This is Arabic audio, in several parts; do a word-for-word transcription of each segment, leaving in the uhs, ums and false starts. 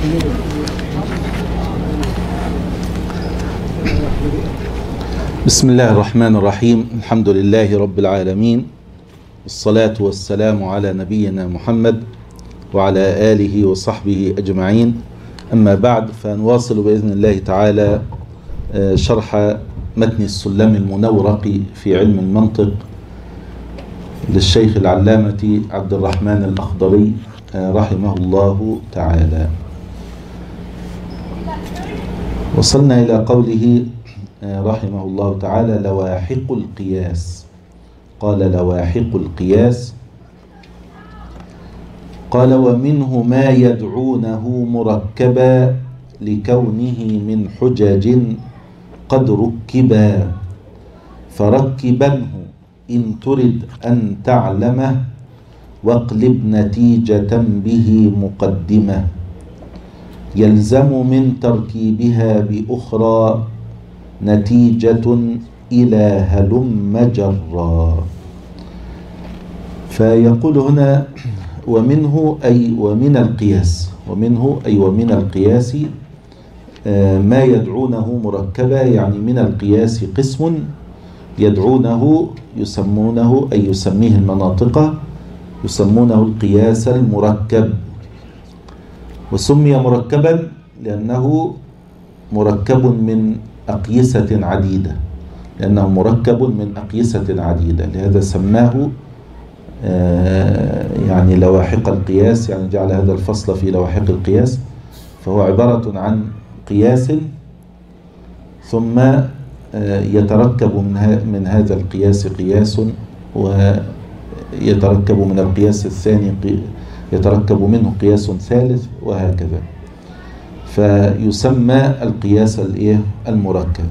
بسم الله الرحمن الرحيم. الحمد لله رب العالمين، والصلاة والسلام على نبينا محمد وعلى آله وصحبه أجمعين. أما بعد، فنواصل بإذن الله تعالى شرح متن السلم المنورق في علم المنطق للشيخ العلامة عبد الرحمن الأخضري رحمه الله تعالى. وصلنا إلى قوله رحمه الله تعالى: لواحق القياس. قال: لواحق القياس. قال: ومنه ما يدعونه مركبا لكونه من حجج قد ركبا، فركبنه إن ترد أن تعلمه، واقلب نتيجة به مقدمة، يلزم من تركيبها بأخرى نتيجة إلى هلم جرا. فيقول هنا: ومنه أي ومن القياس، ومنه أي ومن القياس ما يدعونه مركبا، يعني من القياس قسم يدعونه يسمونه أي يسميه المناطق يسمونه القياس المركب. وسمي مركبا لأنه مركب من أقيسة عديدة، لأنه مركب من أقيسة عديدة، لهذا سماه يعني لواحق القياس، يعني جعل هذا الفصل في لواحق القياس. فهو عبارة عن قياس ثم يتركب من هذا القياس قياس، ويتركب من القياس الثاني يتركب منه قياس ثالث، وهكذا. فيسمى القياس المركب.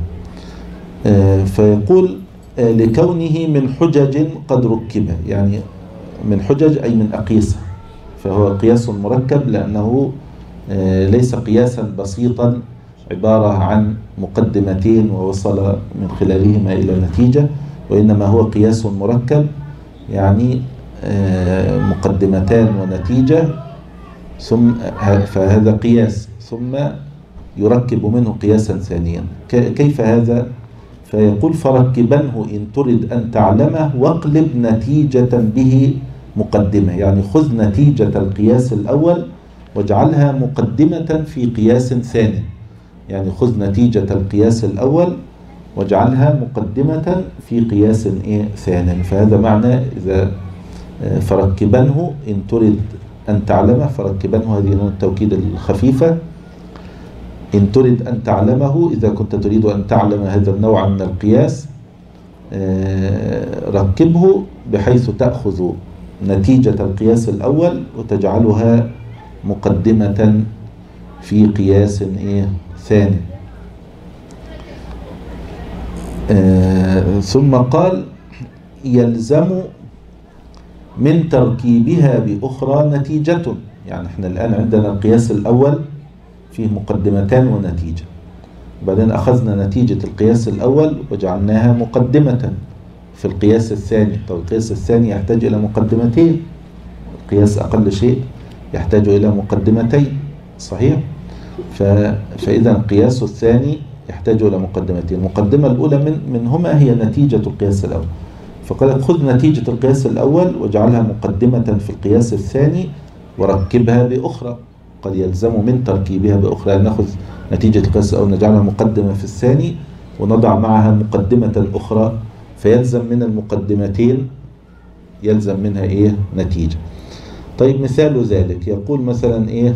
فيقول: لكونه من حجج قد ركب، يعني من حجج أي من أقيسة، فهو قياس مركب لأنه ليس قياسا بسيطا عبارة عن مقدمتين ووصل من خلالهما إلى نتيجة، وإنما هو قياس مركب، يعني مقدمتان ونتيجة، ثم فهذا قياس ثم يركب منه قياسا ثانيا. كيف هذا؟ فيقول: فركبنه إن ترد أن تعلمه، واقلب نتيجة به مقدمة، يعني خذ نتيجة القياس الأول واجعلها مقدمة في قياس ثاني، يعني خذ نتيجة القياس الأول واجعلها مقدمة في قياس إيه ثاني. فهذا معنى إذا فركبنه إن ترد أن تعلمه، فركبنه هذه نون التوكيد الخفيفة، إن ترد أن تعلمه، إذا كنت تريد أن تعلم هذا النوع من القياس ركبه بحيث تأخذ نتيجة القياس الأول وتجعلها مقدمة في قياس إيه ثاني. آه ثم قال: يلزم من تركيبها بأخرى نتيجة، يعني احنا الآن عندنا القياس الأول فيه مقدمتان ونتيجة، وبعدين أخذنا نتيجة القياس الأول وجعلناها مقدمة في القياس الثاني. طب القياس الثاني يحتاج إلى مقدمتين، القياس أقل شيء يحتاج إلى مقدمتين، صحيح؟ فإذا القياس الثاني يحتاج إلى مقدمتين. المقدمة الأولى من منهما هي نتيجة القياس الأول، فقال: خذ نتيجة القياس الأول واجعلها مقدمة في القياس الثاني وركبها بأخرى. قد يلزم من تركيبها بأخرى أن نأخذ نتيجة القياس الأول نجعلها مقدمة في الثاني ونضع معها مقدمة أخرى، فيلزم من المقدمتين يلزم منها إيه نتيجة. طيب، مثال ذلك يقول مثلا إيه: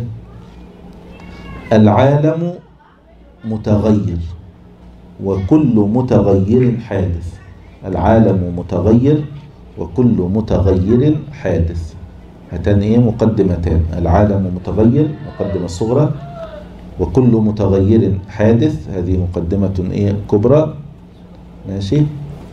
العالم متغير وكل متغير حادث. العالم متغير وكل متغير حادث، هاتان ايه مقدمتان: العالم متغير مقدمة صغرى، وكل متغير حادث هذه مقدمة ايه كبرى. ماشي.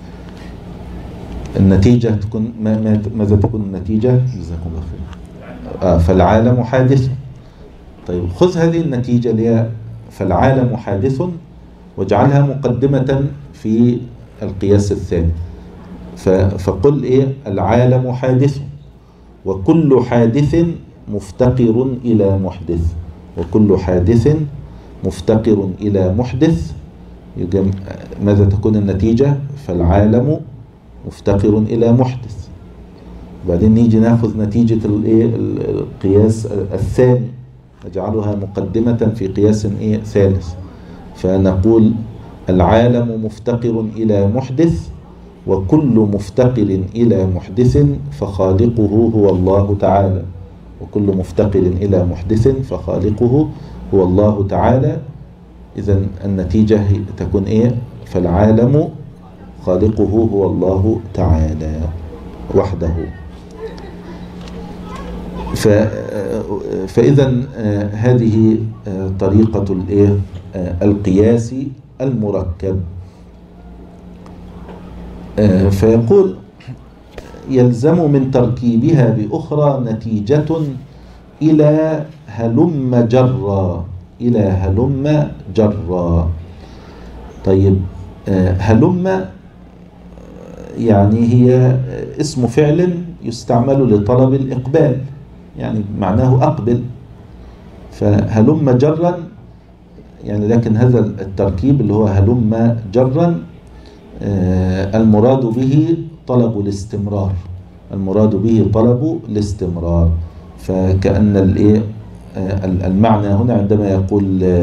النتيجة تكون ماذا تكون النتيجة؟ جزاكم الله خير. آه فالعالم حادث. طيب، خذ هذه النتيجة اللي هي فالعالم حادث واجعلها مقدمة في القياس الثاني، فقل ايه: العالم حادث وكل حادث مفتقر إلى محدث. وكل حادث مفتقر إلى محدث. ماذا تكون النتيجة؟ فالعالم مفتقر إلى محدث. وبعدين نيجي ناخذ نتيجة القياس الثاني نجعلها مقدمة في قياس إيه ثالث، فنقول العالم مفتقر إلى محدث، وكل مفتقر إلى محدث فخالقه هو الله تعالى. وكل مفتقر إلى محدث فخالقه هو الله تعالى. إذن النتيجة تكون إيه؟ فالعالم خالقه هو الله تعالى وحده. فإذا هذه طريقة القياس المركب. فيقول يلزم من تركيبها بأخرى نتيجة إلى هلم جرا. إلى هلم جرا. طيب هلم يعني هي اسم فعل يستعمل لطلب الإقبال، يعني معناه أقبل. فهلم جرا يعني، لكن هذا التركيب اللي هو هلم جرا المراد به طلب الاستمرار. المراد به طلب الاستمرار. فكأن الايه المعنى هنا عندما يقول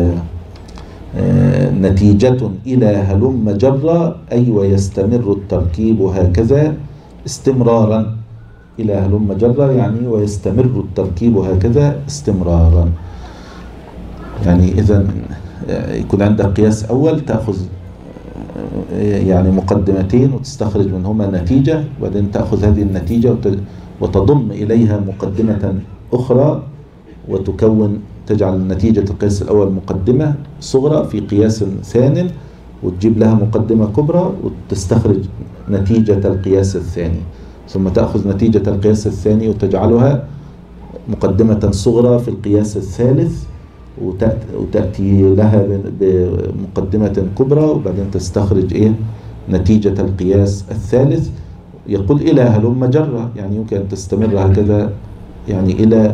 نتيجة إلى هلم جرا أي ويستمر التركيب هكذا استمرارا. إلى هلم جرا يعني ويستمر التركيب هكذا استمرارا. يعني إذا يكون عندك قياس أول تأخذ يعني مقدمتين وتستخرج منهما نتيجة، وبعدين تأخذ هذه النتيجة وتضم إليها مقدمة أخرى وتكون تجعل نتيجة القياس الأول مقدمة صغرى في قياس ثان، وتجيب لها مقدمة كبرى وتستخرج نتيجة القياس الثاني، ثم تأخذ نتيجة القياس الثاني وتجعلها مقدمة صغرى في القياس الثالث، وتأتي لها بمقدمة كبرى، وبعدين تستخرج إيه نتيجة القياس الثالث. يقول إلى هلم جرة، يعني يمكن أن تستمر هكذا، يعني إلى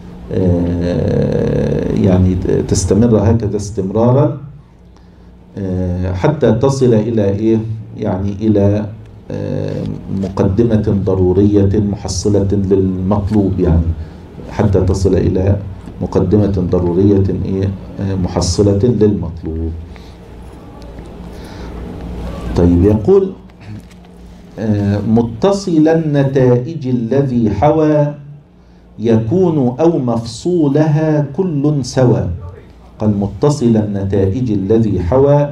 يعني تستمر هكذا استمرارا حتى تصل إلى إيه يعني إلى مقدمة ضرورية محصلة للمطلوب، يعني حتى تصل إلى مقدمة ضرورية إيه محصلة للمطلوب. طيب يقول متصل النتائج الذي حوى يكون أو مفصولها كل سوى. قال متصل النتائج الذي حوى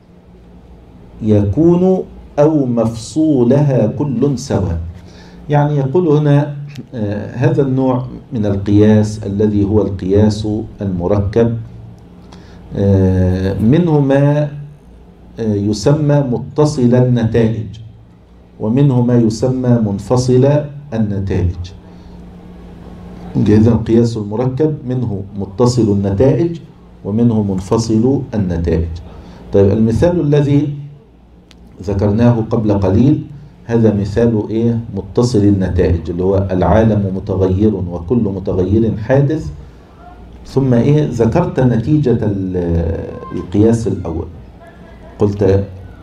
يكون أو مفصولها كل سوى. يعني يقول هنا آه هذا النوع من القياس الذي هو القياس المركب آه منه ما آه يسمى متصل النتائج، ومنه ما يسمى منفصل النتائج. إذن القياس المركب منه متصل النتائج ومنه منفصل النتائج. طيب المثال الذي ذكرناه قبل قليل هذا مثال إيه متصل النتائج، اللي هو العالم متغير وكل متغير حادث. ثم إيه ذكرت نتيجة القياس الأول، قلت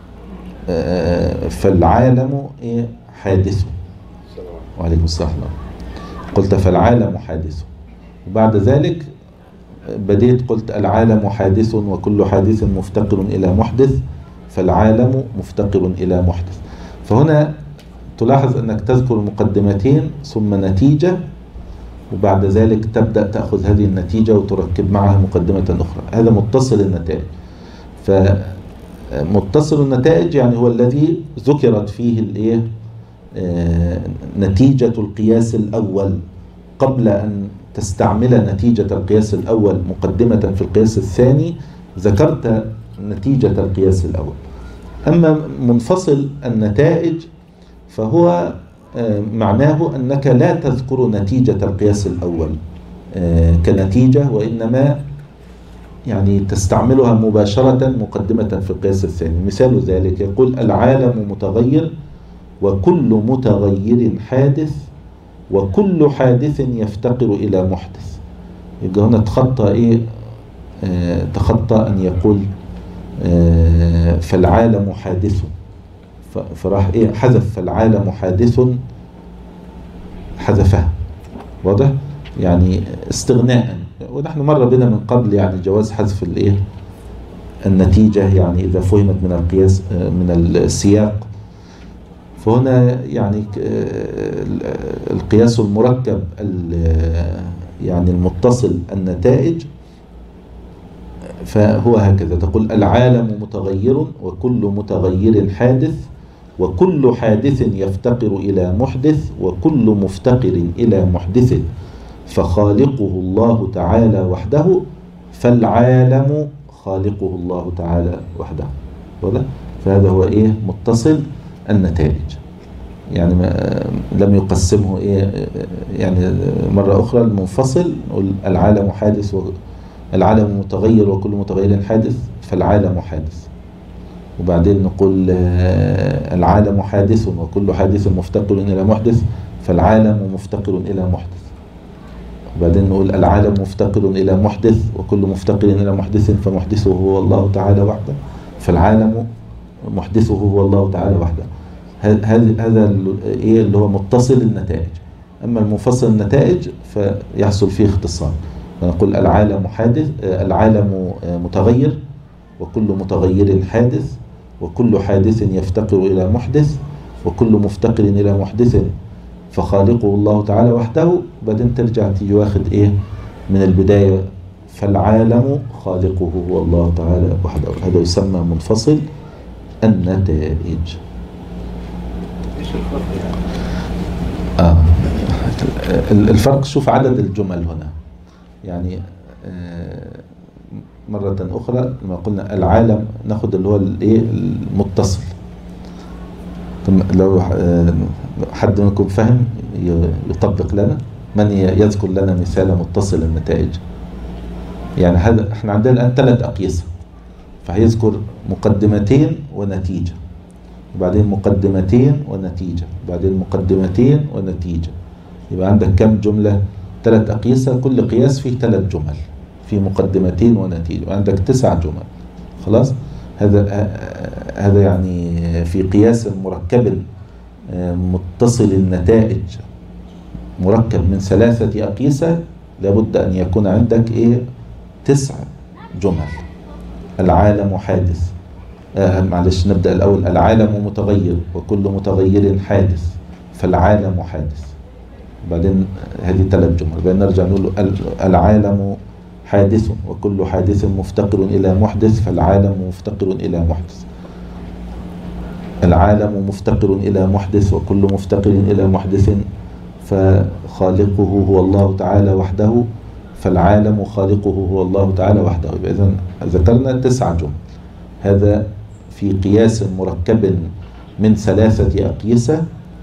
فالعالم إيه حادث. وعليكم السلام. قلت فالعالم حادث، وبعد ذلك بديت قلت العالم حادث وكل حادث مفتقر إلى محدث، فالعالم مفتقر إلى محدث. فهنا تلاحظ أنك تذكر مقدمتين ثم نتيجة، وبعد ذلك تبدأ تأخذ هذه النتيجة وتركب معها مقدمة أخرى. هذا متصل النتائج. فمتصل النتائج يعني هو الذي ذكرت فيه الإيه نتيجة القياس الأول قبل أن تستعمل نتيجة القياس الأول مقدمة في القياس الثاني، ذكرت نتيجة القياس الأول. أما منفصل النتائج فهو معناه أنك لا تذكر نتيجة القياس الأول كنتيجة، وإنما يعني تستعملها مباشرة مقدمة في القياس الثاني. مثال ذلك يقول العالم متغير وكل متغير حادث وكل حادث يفتقر إلى محدث. يبقى هنا تخطى إيه؟ آه تخطى أن يقول آه فالعالم حادث، فراح إيه حذف فالعالم حادث، حذفها. واضح؟ يعني استغناء. ونحن مر بنا من قبل يعني جواز حذف الإيه النتيجة، يعني إذا فهمت من القياس من السياق. فهنا يعني القياس المركب يعني المتصل النتائج، فهو هكذا تقول العالم متغير وكل متغير حادث، وكل حادث يفتقر إلى محدث، وكل مفتقر إلى محدث فخالقه الله تعالى وحده، فالعالم خالقه الله تعالى وحده. فهذا هو إيه متصل النتائج، يعني ما لم يقسمه إيه يعني مرة أخرى المنفصل نقول العالم حادث، العالم متغير وكل متغير حادث فالعالم حادث، وبعدين نقول العالم حادث وكل حادث مفتقر إلى محدث فالعالم مفتقر إلى محدث، وبعدين نقول العالم مفتقر إلى محدث وكل مفتقر إلى محدث فمحدثه هو الله تعالى وحده، فالعالم محدثه هو الله تعالى وحده. هذا هذا ايه اللي هو متصل النتائج. اما المنفصل النتائج فيحصل فيه اختصار، فنقول العالم حادث، العالم متغير وكل متغير حادث، وكل حادث يفتقر الى محدث، وكل مفتقر الى محدث فخالقه الله تعالى وحده. بعدين ترجع تيجي واخد ايه من البدايه فالعالم خالقه هو الله تعالى وحده. هذا يسمى منفصل النتائج. ايش الفرق يعني؟ آه. الفرق شوف عدد الجمل هنا، يعني آه مرة أخرى لما قلنا العالم ناخد اللي هو الايه المتصل. لو آه حد منكم فهم يطبق لنا، من يذكر لنا مثال متصل النتائج. يعني هذا احنا عندنا الآن ثلاث أقيسة، فهيذكر مقدمتين ونتيجة، وبعدين مقدمتين ونتيجة، وبعدين مقدمتين ونتيجة. يبقى عندك كم جملة؟ ثلاث أقيسة، كل قياس فيه ثلاث جمل، في مقدمتين ونتيجة، وعندك تسع جمل. خلاص؟ هذا هذا يعني في قياس مركب متصل النتائج مركب من ثلاثة أقيسة لابد أن يكون عندك إيه؟ تسع جمل. العالم حادث، آه معلش نبدأ الأول. العالم متغير وكل متغير حادث فالعالم حادث، بعدين هذه ثلاث جمل. بعدين نرجع نقول العالم حادث وكل حادث مفتقر إلى محدث فالعالم مفتقر إلى محدث. العالم مفتقر إلى محدث وكل مفتقر إلى محدث فخالقه هو الله تعالى وحده، فالعالم خالقه هو الله تعالى وحده. إذن ذكرنا تسع جمل. هذا في قياس مركب من ثلاثة أقيسة،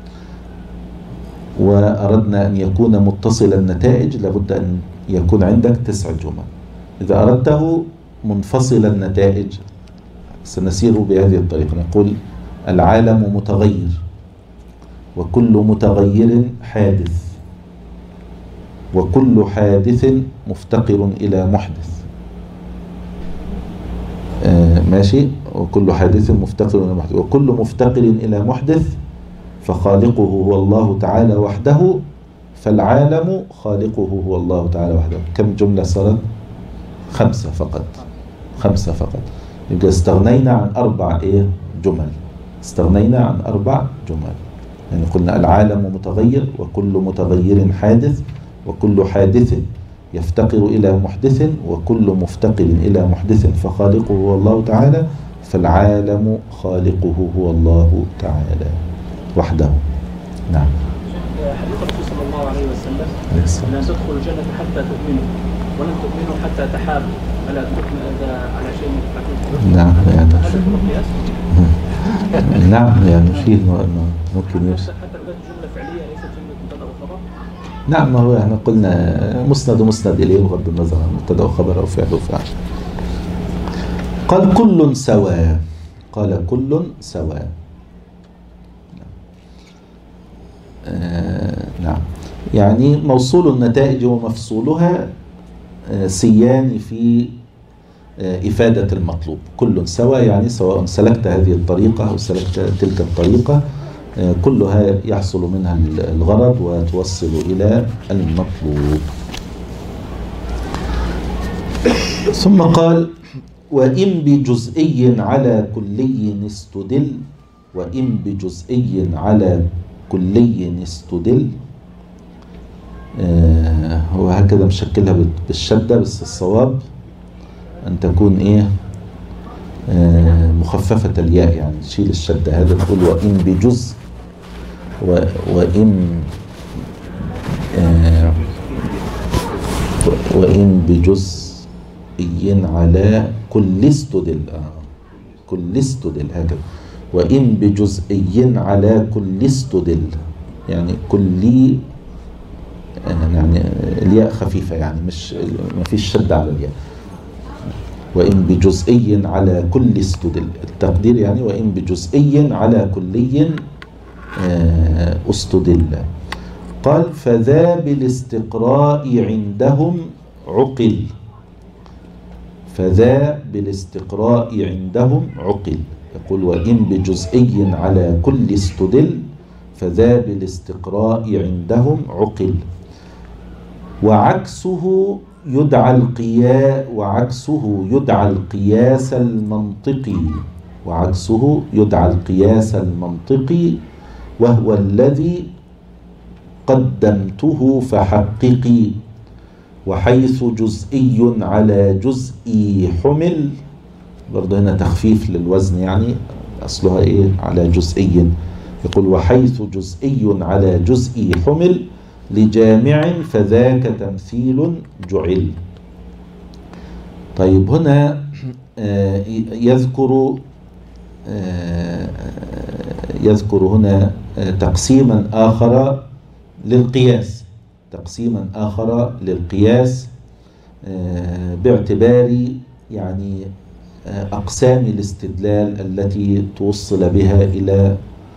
وأردنا أن يكون متصل النتائج لابد أن يكون عندك تسع جمل. إذا أردته منفصل النتائج سنسير بهذه الطريقة، نقول العالم متغير وكل متغير حادث، وكل حادث مفتقر إلى محدث. آه ماشي. وكل حادث مفتقر إلى محدث، وكل مفتقر إلى محدث فخالقه هو الله تعالى وحده، فالعالم خالقه هو الله تعالى وحده. كم جملة صارت؟ خمسة فقط. خمسة فقط. يبقى استغنينا عن أربع إيه جمل. استغنينا عن أربع جمل. يعني قلنا العالم متغير وكل متغير حادث، وكل حادث يفتقر إلى محدث، وكل مفتقر إلى محدث فخالقه هو الله تعالى، فالعالم خالقه هو الله تعالى وحده. نعم. حديث الرسول صلى الله عليه وسلم الناس تدخل الجنة حتى تؤمنوا ولن تؤمنوا حتى تحابوا، ألا تؤمن هذا على شيء من نعم يعني هذا هو القياس؟ نعم يعني فيه ممكن يوصل حتى لو كانت جملة فعلية ليست جملة مبتدأ وخبر. نعم، ما هو احنا قلنا مسند ومسند إليه بغض النظر عن مبتدأ وخبر أو فعل وفاعل. قال كل سواء، قال كل سواء. آه نعم، يعني موصول النتائج ومفصولها سيان في إفادة المطلوب، كل سوا، يعني سواء سلكت هذه الطريقة أو سلكت تلك الطريقة كلها يحصل منها الغرض وتوصل إلى المطلوب. ثم قال: وإن بجزئي على كلي استدل، وإن بجزئي على كلي استدل. آه هو هكذا مشكلها بالشدة، بس الصواب أن تكون إيه آه مخففة الياء، يعني تشيل الشدة. هذا تقول وإن بجزء، وإن آه وإن بجزئي على كل استدل، آه كل استدل هكذا. وإن بجزئي على كل استدل، يعني كلي، يعني الياء خفيفة، يعني مش ما فيش شدة على الياء. وإن بجزئي على كل استدل، التقدير يعني وإن بجزئي على كلي استدل. قال: فذا بالاستقراء عندهم عقل، فذا بالاستقراء عندهم عقل. يقول: وإن بجزئي على كل استدل، فذا بالاستقراء عندهم عقل. وعكسه يدعى القياس، وعكسه يدعى القياس المنطقي، وعكسه يدعى القياس المنطقي، وهو الذي قدمته فحققي. وحيث جزئي على جزئي حمل، برضه هنا تخفيف للوزن، يعني أصلها إيه على جزئي. يقول: وحيث جزئي على جزئي حمل لجامع فذاك تمثيل جعل. طيب هنا يذكر يذكر هنا تقسيما آخر للقياس، تقسيما آخر للقياس باعتبار يعني أقسام الاستدلال التي توصل بها إلى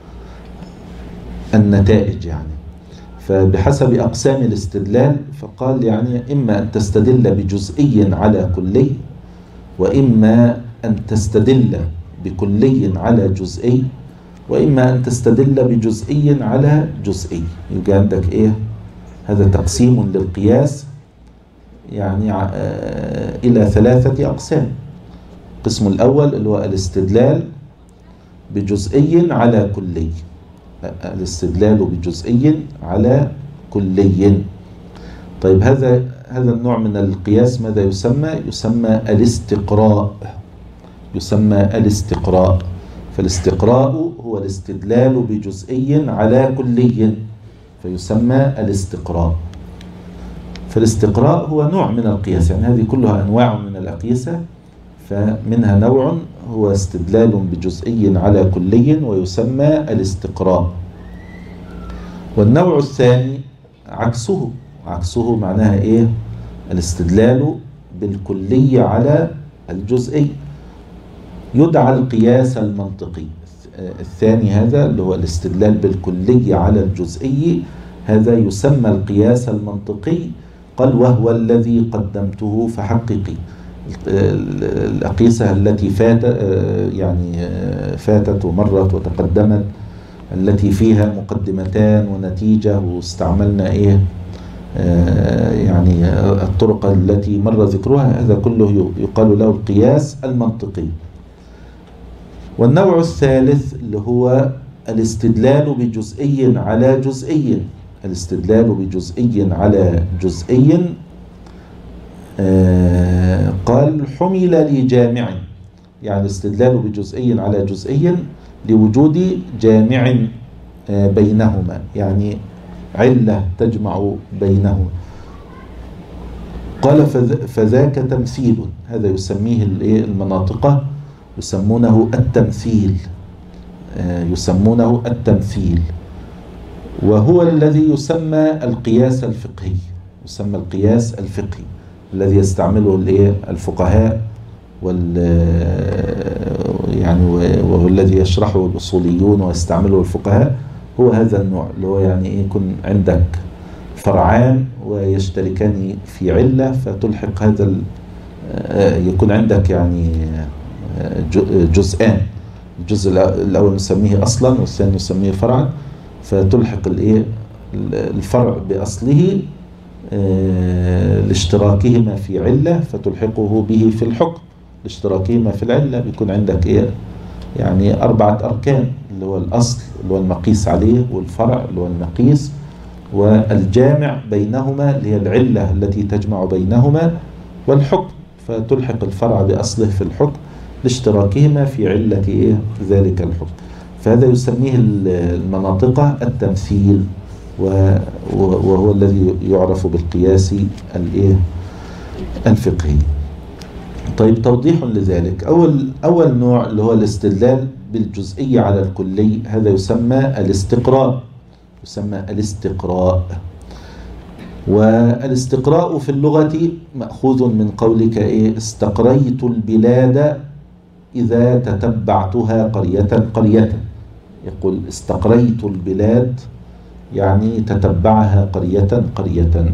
النتائج. يعني فبحسب أقسام الاستدلال فقال يعني إما أن تستدل بجزئي على كلي، وإما أن تستدل بكلي على جزئي، وإما أن تستدل بجزئي على جزئي. يبقى عندك إيه؟ هذا تقسيم للقياس يعني إلى ثلاثة أقسام. القسم الأول اللي هو الاستدلال بجزئي على كلي، الاستدلال بجزئي على كلي. طيب هذا هذا النوع من القياس ماذا يسمى؟ يسمى الاستقراء، يسمى الاستقراء. فالاستقراء هو الاستدلال بجزئي على كلي، فيسمى الاستقراء. فالاستقراء هو نوع من القياس، يعني هذه كلها أنواع من الأقيسة، فمنها نوع هو استدلال بجزئي على كلي ويسمى الاستقراء. والنوع الثاني عكسه، عكسه معناها إيه؟ الاستدلال بالكلي على الجزئي، يدعى القياس المنطقي. الثاني هذا اللي هو الاستدلال بالكلي على الجزئي، هذا يسمى القياس المنطقي. قال: وهو الذي قدمته فحققي. الأقيسة التي فات يعني فاتت ومرت وتقدمت، التي فيها مقدمتان ونتيجة، واستعملنا إيه يعني الطرق التي مر ذكرها، هذا كله يقال له القياس المنطقي. والنوع الثالث اللي هو الاستدلال بجزئي على جزئي، الاستدلال بجزئي على جزئي. آه قال: حمل لجامع، يعني الاستدلال بجزئي على جزئي لوجود جامع آه بينهما، يعني علة تجمع بينهما. قال: فذاك تمثيل، هذا يسميه المناطقة يسمونه التمثيل، آه يسمونه التمثيل، وهو الذي يسمى القياس الفقهي، يسمى القياس الفقهي الذي يستعمله الايه الفقهاء، وال يعني وهو الذي يشرحه الاصوليون ويستعمله الفقهاء. هو هذا النوع اللي هو يعني ايه، يكون عندك فرعان ويشتركان في علة، فتلحق هذا يكون عندك يعني جزءان، الجزء الأول نسميه أصلا والثاني نسميه فرعا، فتلحق الإيه الفرع بأصله لاشتراكهما في علة فتلحقه به في الحكم لاشتراكهما في العلة. بيكون عندك إيه يعني أربعة أركان، اللي هو الأصل اللي هو المقيس عليه، والفرع اللي هو المقيس، والجامع بينهما اللي هي العلة التي تجمع بينهما، والحكم، فتلحق الفرع بأصله في الحكم لاشتراكهما في علة إيه ذلك الحكم. فهذا يسميه المناطق التمثيل، وهو الذي يعرف بالقياس الإيه الفقهي. طيب توضيح لذلك، أول أول نوع اللي هو الاستدلال بالجزئية على الكلي، هذا يسمى الاستقراء، يسمى الاستقراء. والاستقراء في اللغة مأخوذ من قولك إيه استقريت البلاد إذا تتبعتها قرية قرية. يقول استقريت البلاد يعني تتبعها قرية قرية.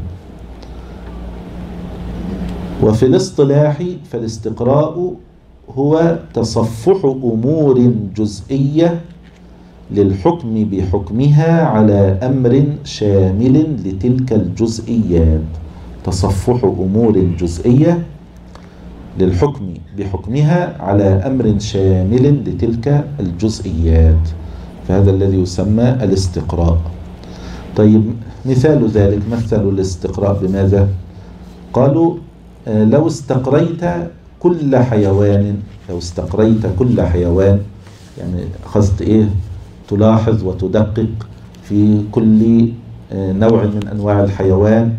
وفي الاصطلاح فالاستقراء هو تصفح أمور جزئية للحكم بحكمها على أمر شامل لتلك الجزئيات. تصفح أمور جزئية للحكم بحكمها على أمر شامل لتلك الجزئيات، فهذا الذي يسمى الاستقراء. طيب مثال ذلك، مثل الاستقراء بماذا؟ قالوا لو استقريت كل حيوان، لو استقريت كل حيوان يعني أخذت إيه تلاحظ وتدقق في كل نوع من أنواع الحيوان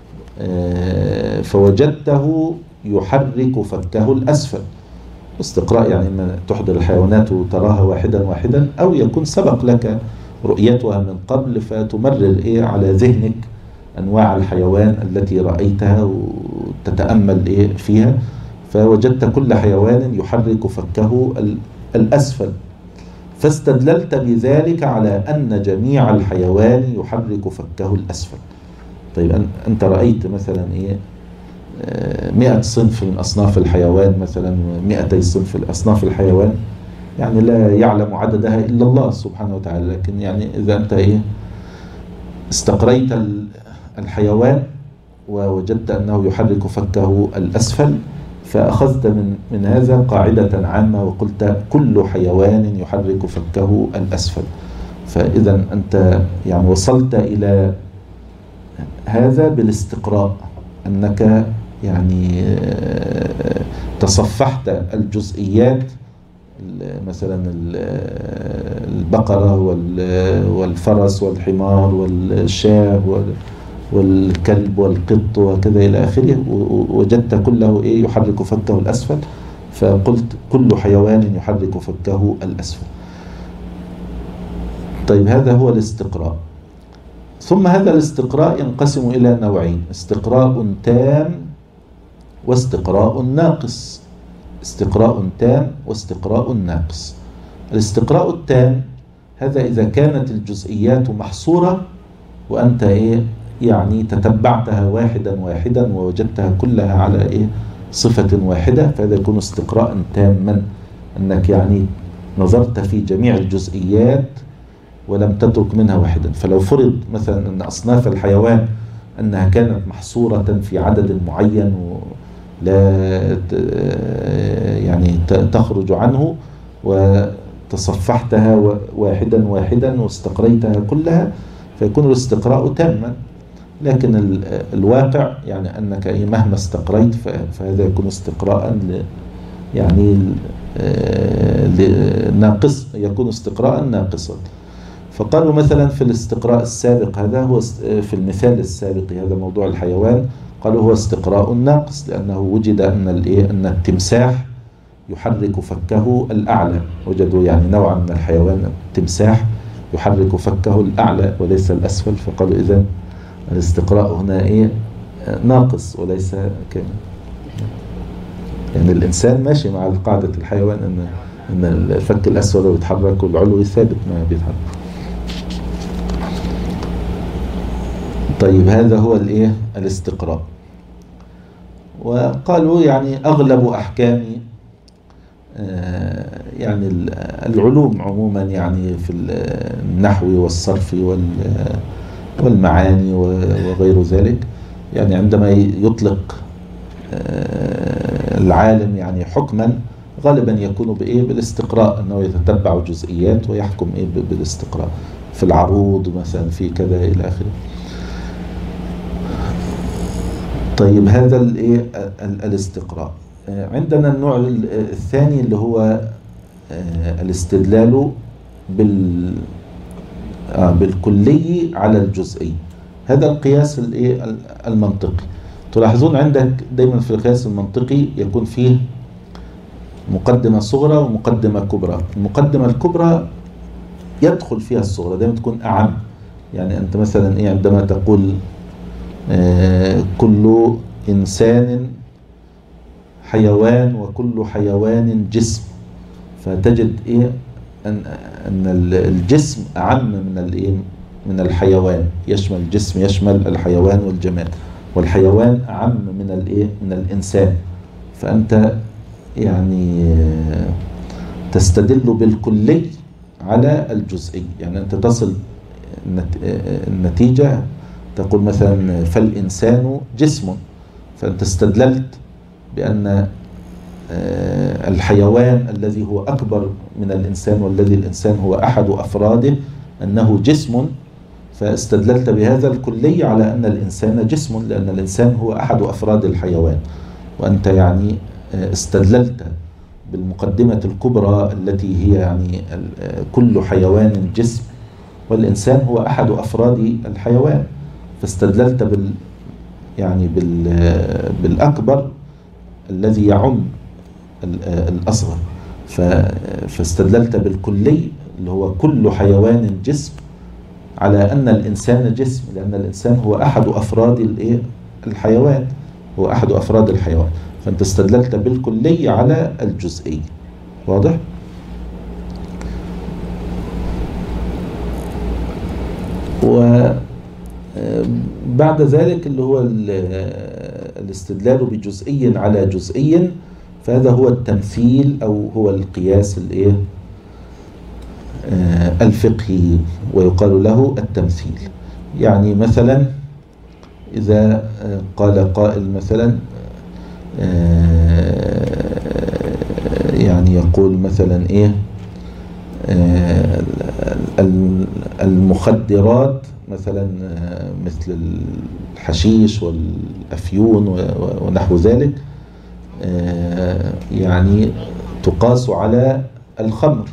فوجدته يحرك فكه الأسفل. استقراء يعني إما تحضر الحيوانات وتراها واحدا واحدا، أو يكون سبق لك رؤيتها من قبل فتمرر إيه على ذهنك أنواع الحيوان التي رأيتها وتتأمل إيه فيها، فوجدت كل حيوان يحرك فكه الأسفل، فاستدللت بذلك على أن جميع الحيوان يحرك فكه الأسفل. طيب أنت رأيت مثلا إيه مئة صنف من أصناف الحيوان، مثلا مئتي صنف من أصناف الحيوان، يعني لا يعلم عددها إلا الله سبحانه وتعالى، لكن يعني إذا أنت إيه استقريت الحيوان ووجدت أنه يحرك فكه الأسفل، فأخذت من من هذا قاعدة عامة وقلت كل حيوان يحرك فكه الأسفل. فإذا أنت يعني وصلت إلى هذا بالاستقراء، أنك يعني تصفحت الجزئيات، مثلا البقرة والفرس والحمار والشاة والكلب والقط وكذا إلى آخره، وجدت كله إيه يحرك فكه الأسفل، فقلت كل حيوان يحرك فكه الأسفل. طيب هذا هو الاستقراء. ثم هذا الاستقراء ينقسم إلى نوعين، استقراء تام واستقراء ناقص. استقراء تام واستقراء ناقص. الاستقراء التام هذا إذا كانت الجزئيات محصورة وأنت إيه يعني تتبعتها واحدا واحدا ووجدتها كلها على إيه صفة واحدة، فهذا يكون استقراء تاما، أنك يعني نظرت في جميع الجزئيات ولم تترك منها واحدا. فلو فرض مثلا أن أصناف الحيوان أنها كانت محصورة في عدد معين ولا يعني تخرج عنه، وتصفحتها واحدا واحدا واستقريتها كلها، فيكون الاستقراء تاما. لكن الواقع يعني أنك مهما استقريت فهذا يكون استقراء يعني ناقص، يكون استقراء ناقصا. فقالوا مثلا في الاستقراء السابق، هذا هو في المثال السابق هذا موضوع الحيوان، قالوا هو استقراء ناقص، لأنه وجد أن أن التمساح يحرك فكه الأعلى، وجدوا يعني نوعا من الحيوان التمساح يحرك فكه الأعلى وليس الأسفل، فقالوا إذن الاستقراء هنا إيه ناقص وليس كامل. يعني الإنسان ماشي مع قاعدة الحيوان أن أن الفك الأسفل بيتحرك والعلوي ثابت ما بيتحرك. طيب هذا هو الايه الاستقراء. وقالوا يعني أغلب أحكام يعني العلوم عموما يعني في النحو والصرف والمعاني وغير ذلك، يعني عندما يطلق العالم يعني حكما غالبا يكون بإيه بالاستقراء، أنه يتتبع جزئيات ويحكم إيه بالاستقراء في العروض مثلا في كذا إلى آخره. طيب هذا الايه الاستقراء. عندنا النوع الثاني اللي هو الاستدلال بال بالكلي على الجزئي. هذا القياس الايه المنطقي. تلاحظون عندك دايما في القياس المنطقي يكون فيه مقدمة صغرى ومقدمة كبرى. المقدمة الكبرى يدخل فيها الصغرى، دايما تكون أعم. يعني أنت مثلا إيه عندما تقول آه كل إنسان حيوان وكل حيوان جسم، فتجد إيه أن أن الجسم أعم من الإيه من الحيوان، يشمل الجسم يشمل الحيوان والجماد، والحيوان أعم من الإيه من الإنسان. فأنت يعني تستدل بالكلي على الجزئي. يعني أنت تصل النتيجة تقول مثلا فالإنسان جسم، فأنت استدللت بأن الحيوان الذي هو أكبر من الإنسان والذي الإنسان هو أحد أفراده أنه جسم، فاستدللت بهذا الكلي على أن الإنسان جسم، لأن الإنسان هو أحد أفراد الحيوان. وأنت يعني استدللت بالمقدمة الكبرى التي هي يعني كل حيوان جسم، والإنسان هو أحد أفراد الحيوان، فاستدللت بال يعني بال بالأكبر الذي يعم الأصغر، فاستدللت بالكلي اللي هو كل حيوان جسم على أن الإنسان جسم، لأن الإنسان هو أحد أفراد الإيه الحيوان، هو أحد أفراد الحيوان. فأنت استدللت بالكلي على الجزئي. واضح؟ وبعد ذلك اللي هو الاستدلال بجزئي على جزئي، فهذا هو التمثيل أو هو القياس الإيه الفقهي، ويقال له التمثيل. يعني مثلا إذا قال قائل مثلا يعني يقول مثلا إيه المخدرات مثلا مثل الحشيش والأفيون ونحو ذلك يعني تقاس على الخمر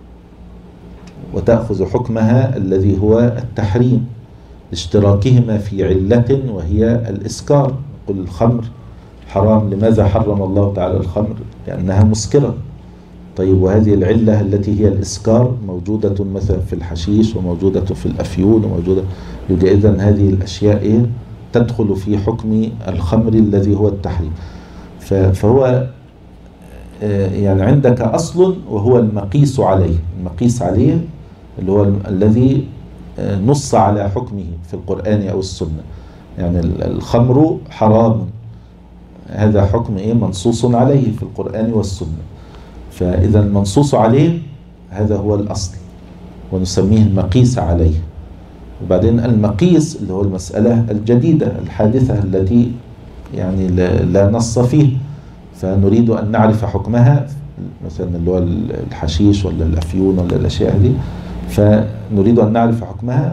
وتأخذ حكمها الذي هو التحريم لاشتراكهما في علة وهي الإسكار. قل الخمر حرام، لماذا حرم الله تعالى الخمر؟ لأنها مسكرة. طيب وهذه العلة التي هي الإسكار موجودة مثلا في الحشيش وموجودة في الأفيون وموجودة، يبقى إذن هذه الأشياء إيه تدخل في حكم الخمر الذي هو التحريم. فهو يعني عندك أصل وهو المقيس عليه، المقيس عليه اللي هو الذي نص على حكمه في القرآن أو السنة. يعني الخمر حرام، هذا حكم إيه منصوص عليه في القرآن والسنة. فإذا المنصوص عليه هذا هو الأصل ونسميه المقيس عليه. وبعدين المقيس اللي هو المسألة الجديدة الحادثة التي يعني لا نص فيه، فنريد أن نعرف حكمها، مثلا اللي هو الحشيش ولا الأفيون ولا الأشياء هذه، فنريد أن نعرف حكمها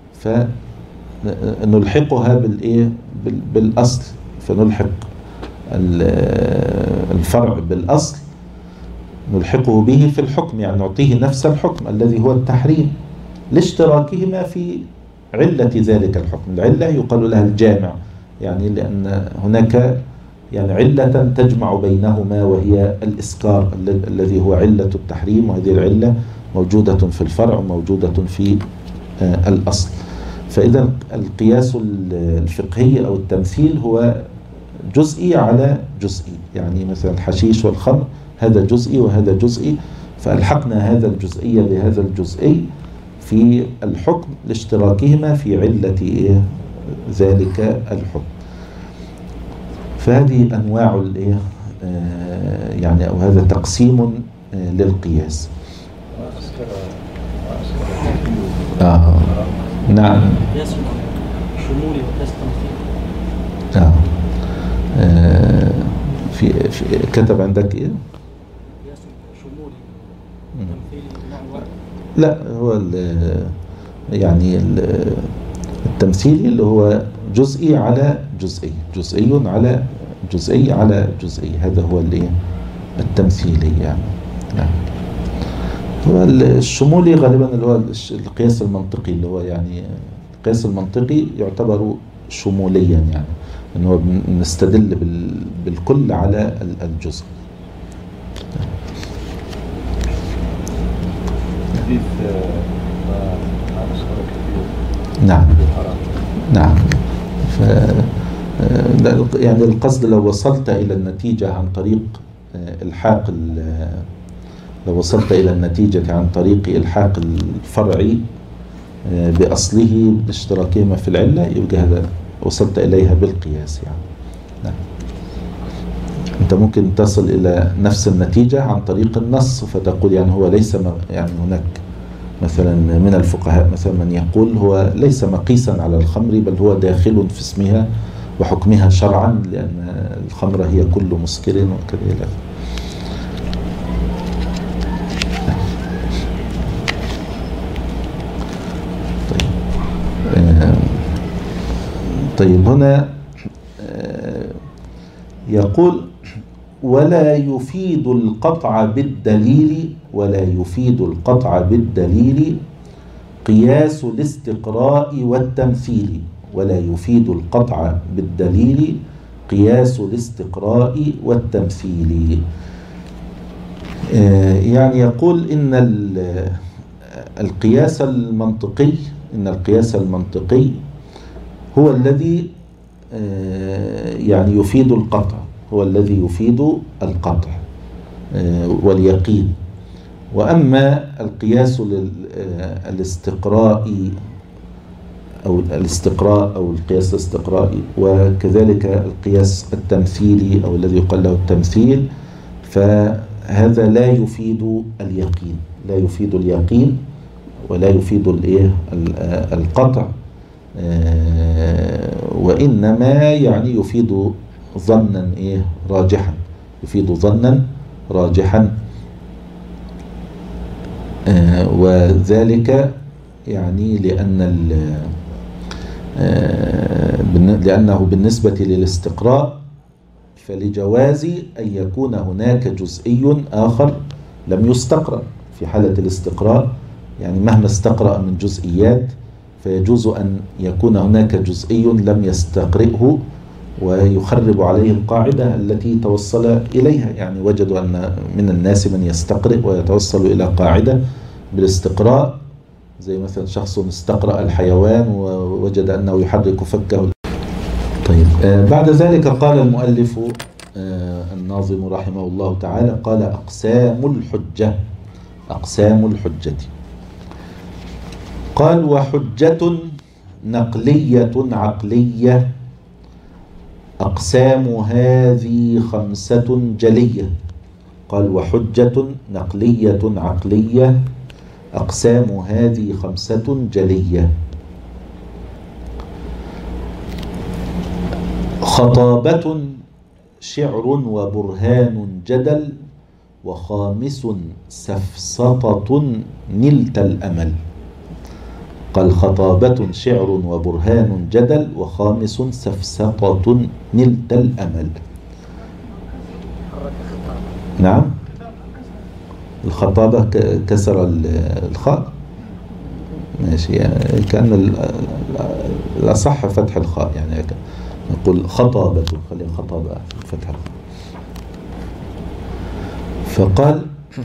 فنلحقها بالإيه بالأصل، فنلحق الفرع بالأصل نلحقه به في الحكم، يعني نعطيه نفس الحكم الذي هو التحريم لاشتراكهما في علة ذلك الحكم. العلة يقال لها الجامع، يعني لأن هناك يعني علة تجمع بينهما وهي الإسكار الذي هو علة التحريم، وهذه العلة موجودة في الفرع وموجودة في الأصل. فإذا القياس الفقهي أو التمثيل هو جزئي على جزئي، يعني مثلا الحشيش والخمر هذا جزئي وهذا جزئي، فألحقنا هذا الجزئي بهذا الجزئي في الحكم لاشتراكهما في علة ذلك الحكم. فهذه أنواع الإيه يعني، أو هذا تقسيم للقياس. آه. نعم. قياس شمولي وقياس تمثيلي. آه. آه. في, في كتب عندك إيه؟ قياس شمولي تمثيلي نوع واحد. لا، هو ال يعني ال التمثيلي اللي هو جزئي على جزئي، جزئي على جزئي على جزئي، هذا هو الايه التمثيلي يعني. نعم. هو الشمولي غالبا اللي هو القياس المنطقي، اللي هو يعني القياس المنطقي يعتبر شموليا، يعني ان هو بنستدل بالكل على الجزء. نعم نعم. ف يعني القصد لو وصلت إلى النتيجة عن طريق إلحاق، لو وصلت إلى النتيجة عن طريق إلحاق الفرع بأصله باشتراكهما في العلة، يبقى هذا وصلت إليها بالقياس يعني. نعم. أنت ممكن تصل إلى نفس النتيجة عن طريق النص، فتقول يعني هو ليس يعني هناك مثلا من الفقهاء مثلا من يقول هو ليس مقيسا على الخمر، بل هو داخل في اسمها وحكمها شرعا، لأن الخمر هي كل مسكر وكذا. طيب. طيب هنا يقول ولا يفيد القطع بالدليل، ولا يفيد القطع بالدليل قياس الاستقراء والتمثيل، ولا يفيد القطع بالدليل قياس الاستقراء والتمثيل. يعني يقول إن القياس المنطقي إن القياس المنطقي هو الذي يعني يفيد القطع، هو الذي يفيد القطع واليقين. وأما القياس الاستقراء أو الاستقراء أو القياس الاستقرائي، وكذلك القياس التمثيلي أو الذي يقال له التمثيل، فهذا لا يفيد اليقين، لا يفيد اليقين ولا يفيد الايه القطع، وإنما يعني يفيد ظنا ايه راجحا، يفيد ظنا راجحا. وذلك يعني لأن لأنه بالنسبة للاستقراء فلجواز أن يكون هناك جزئي آخر لم يستقرأ. في حالة الاستقراء يعني مهما استقرأ من جزئيات فيجوز أن يكون هناك جزئي لم يستقرئه ويخرب عليه القاعدة التي توصل إليها. يعني وجدوا أن من الناس من يستقرئ ويتوصل إلى قاعدة بالاستقراء، زي مثلا شخص استقرأ الحيوان ووجد أنه يحرك فكه. طيب. آه بعد ذلك قال المؤلف آه الناظم رحمه الله تعالى، قال أقسام الحجة. أقسام الحجة. قال وحجة نقلية عقلية أقسام هذه خمسة جلية. قال وحجة نقلية عقلية أقسام هذه خمسة جلية. خطابة شعر وبرهان جدل وخامس سفسطة نلت الأمل. قال خطابة شعر وبرهان جدل وخامس سفسطة نلت الأمل. نعم. الخطابة كسر الخاء، ماشي، يعني كان الأصح فتح الخاء، يعني نقول خطابة، خلينا خطابة فتح الخاء. فقال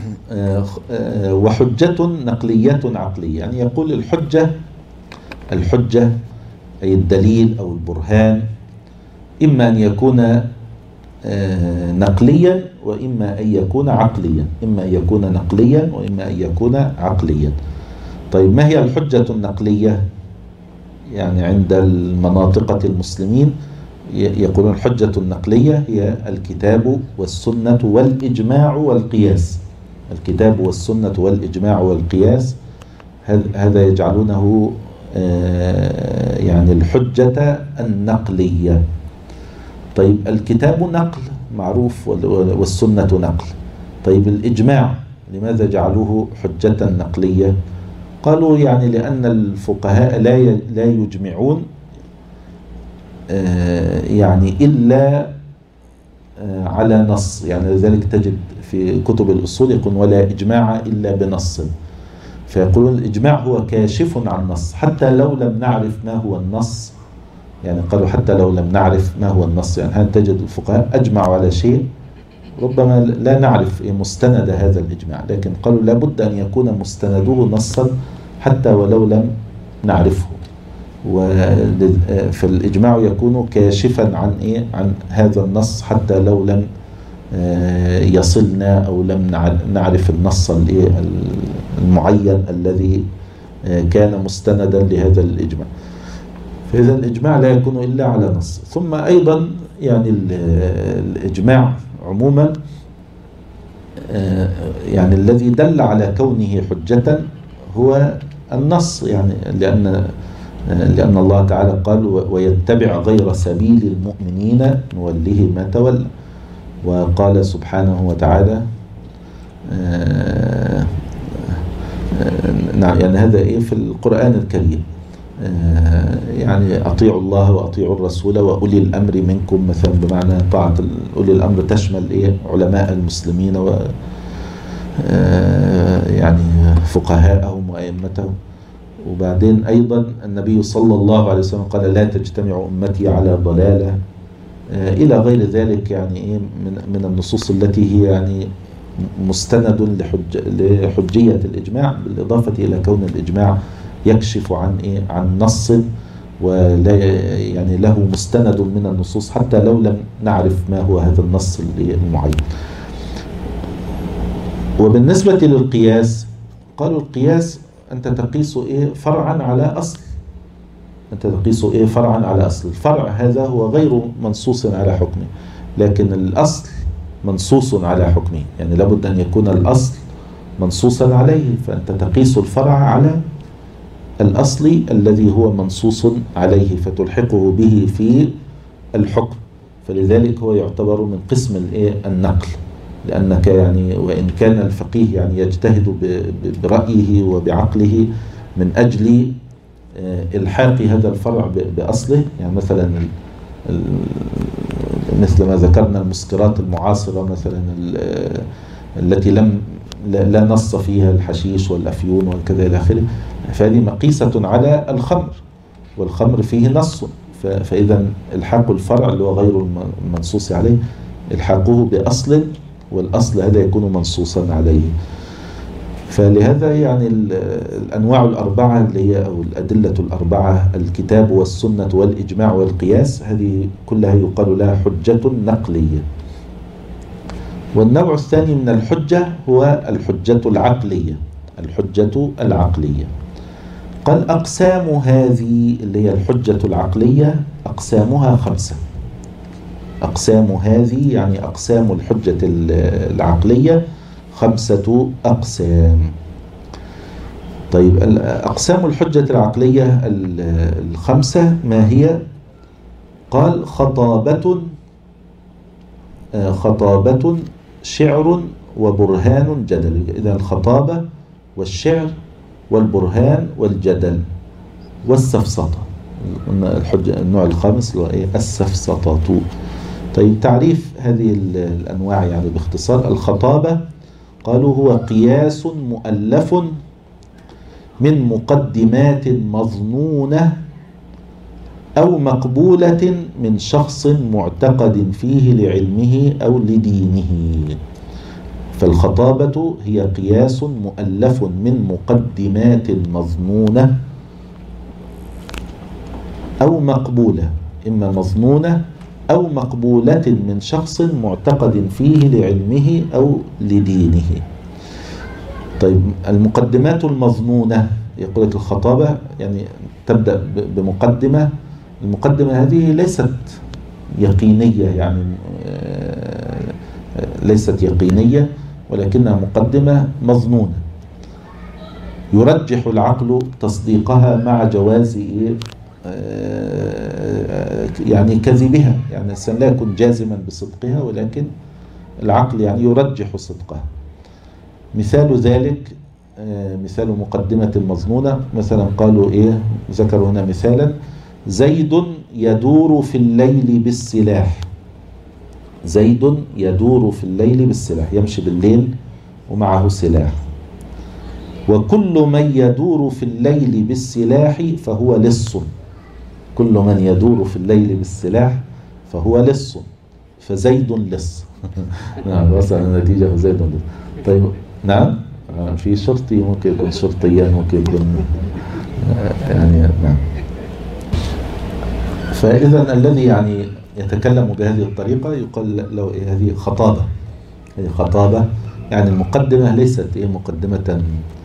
وحجة نقلية عقلية، يعني يقول الحجة الحجة أي الدليل أو البرهان إما أن يكون نقليا وإما أن يكون عقليا، إما أن يكون نقليا وإما أن يكون عقليا. طيب ما هي الحجة النقلية؟ يعني عند المناطقة المسلمين يقولون الحجة النقلية هي الكتاب والسنة والإجماع والقياس. الكتاب والسنة والإجماع والقياس هذا يجعلونه يعني الحجة النقلية. طيب الكتاب نقل معروف والسنة نقل. طيب الإجماع لماذا جعلوه حجة نقلية؟ قالوا يعني لأن الفقهاء لا لا يجمعون يعني إلا على نص، يعني لذلك تجد في كتب الأصول يقول ولا إجماع إلا بنص، فيقولون الإجماع هو كاشف عن نص حتى لو لم نعرف ما هو النص. يعني قالوا حتى لو لم نعرف ما هو النص، يعني هل تجد الفقهاء أجمعوا على شيء ربما لا نعرف مستند هذا الإجماع، لكن قالوا لابد أن يكون مستنده نصا حتى ولو لم نعرفه. فالإجماع يكون كاشفا عن إيه؟ عن هذا النص حتى لو لم يصلنا أو لم نعرف النص المعين الذي كان مستندا لهذا الإجماع. فإذا الإجماع لا يكون إلا على نص. ثم أيضا يعني الإجماع عموما يعني الذي دل على كونه حجة هو النص، يعني لأن لأن الله تعالى قال ويتبع غير سبيل المؤمنين نوله ما تولى. وقال سبحانه وتعالى نعم يعني هذا إيه في القرآن الكريم يعني أطيعوا الله وأطيعوا الرسول وأولي الأمر منكم، مثلا بمعنى طاعة أولي الأمر تشمل إيه علماء المسلمين و يعني فقهاءهم وأئمتهم. وبعدين أيضا النبي صلى الله عليه وسلم قال لا تجتمع أمتي على ضلالة إلى غير ذلك، يعني إيه من من النصوص التي هي يعني مستند لحج لحجية الإجماع، بالإضافة إلى كون الإجماع يكشف عن إيه عن نص ولا يعني له مستند من النصوص حتى لو لم نعرف ما هو هذا النص المعين. وبالنسبة للقياس قالوا القياس أنت تقيس إيه فرعا على أصل، أنت تقيس إيه فرعا على أصل. الفرع هذا هو غير منصوص على حكمه، لكن الأصل منصوص على حكمه، يعني لابد أن يكون الأصل منصوصا عليه، فأنت تقيس الفرع على الأصل الذي هو منصوص عليه فتلحقه به في الحكم. فلذلك هو يعتبر من قسم الإيه النقل، لأنك يعني وإن كان الفقيه يعني يجتهد برأيه وبعقله من أجل إلحاق هذا الفرع بأصله، يعني مثلا مثل ما ذكرنا المسكرات المعاصرة مثلا التي لم لا نص فيها الحشيش والأفيون وكذا إلى آخره، فهذه مقيسة على الخمر، والخمر فيه نص، فإذا الحاق الفرع اللي هو غير المنصوص عليه الحاقه بأصل، والأصل هذا يكون منصوصا عليه. فلهذا يعني الأنواع الأربعة اللي هي أو الأدلة الأربعة الكتاب والسنة والإجماع والقياس هذه كلها يقال لها حجة نقلية. والنوع الثاني من الحجة هو الحجة العقلية. الحجة العقلية قال أقسام هذه اللي هي الحجة العقلية أقسامها خمسة. أقسام هذه يعني أقسام الحجة العقلية خمسة أقسام. طيب أقسام الحجة العقلية الخمسة ما هي؟ قال خطابة خطابة شعر وبرهان جدل. إذا الخطابة والشعر والبرهان والجدل والسفسطة، الحجة النوع الخامس اللي هو إيه السفسطة. طيب تعريف هذه الأنواع يعني باختصار: الخطابة قالوا هو قياس مؤلف من مقدمات مظنونة أو مقبولة من شخص معتقد فيه لعلمه أو لدينه. فالخطابة هي قياس مؤلف من مقدمات مظنونة أو مقبولة، إما مظنونة أو مقبولة من شخص معتقد فيه لعلمه أو لدينه. طيب المقدمات المظنونة يقول لك الخطابة يعني تبدأ بمقدمة، المقدمة هذه ليست يقينية، يعني ليست يقينية ولكنها مقدمة مظنونة يرجح العقل تصديقها مع جواز يعني كذبها، يعني الإنسان لا يكون جازما بصدقها ولكن العقل يعني يرجح صدقها. مثال ذلك مثال مقدمة مظنونة، مثلا قالوا إيه، ذكروا هنا مثالا: زيد يدور في الليل بالسلاح. زيد يدور في الليل بالسلاح، يمشي بالليل ومعه سلاح. وكل من يدور في الليل بالسلاح فهو لص. كل من يدور في الليل بالسلاح فهو لص، فزيد لص. نعم، وصل النتيجة فزيد لص. طيب نعم، في شرطي ممكن يكون شرطيا، ممكن يكون يعني نعم. فإذا الذي يعني يتكلم بهذه الطريقة يقال له إيه، هذه خطابة. هذه خطابة يعني المقدمة ليست إيه مقدمة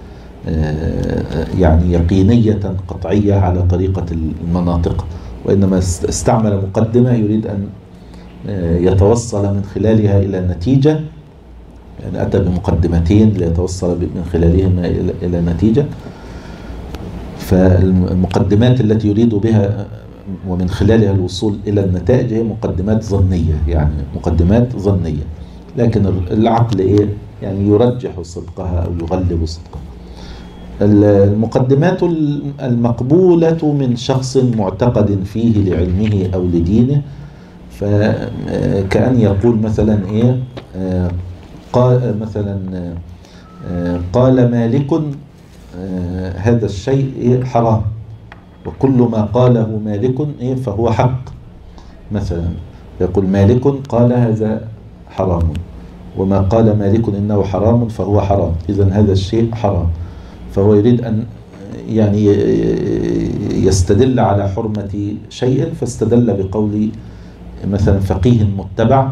يعني يقينية قطعية على طريقة المناطق، وإنما استعمل مقدمة يريد أن يتوصل من خلالها إلى النتيجة، يعني أتى بمقدمتين ليتوصل من خلالهما إلى نتيجة. فالمقدمات التي يريد بها ومن خلالها الوصول إلى النتائج هي مقدمات ظنية، يعني مقدمات ظنية، لكن العقل إيه يعني يرجح صدقها أو يغلب صدقها. المقدمات المقبولة من شخص معتقد فيه لعلمه أو لدينه، فكأن يقول مثلا إيه، قال مثلا قال مالك هذا الشيء حرام، وكل ما قاله مالك فهو حق. مثلا يقول مالك قال هذا حرام، وما قال مالك إنه حرام فهو حرام، إذن هذا الشيء حرام. فهو يريد أن يعني يستدل على حرمة شيء، فاستدل بقول مثلا فقيه متبع،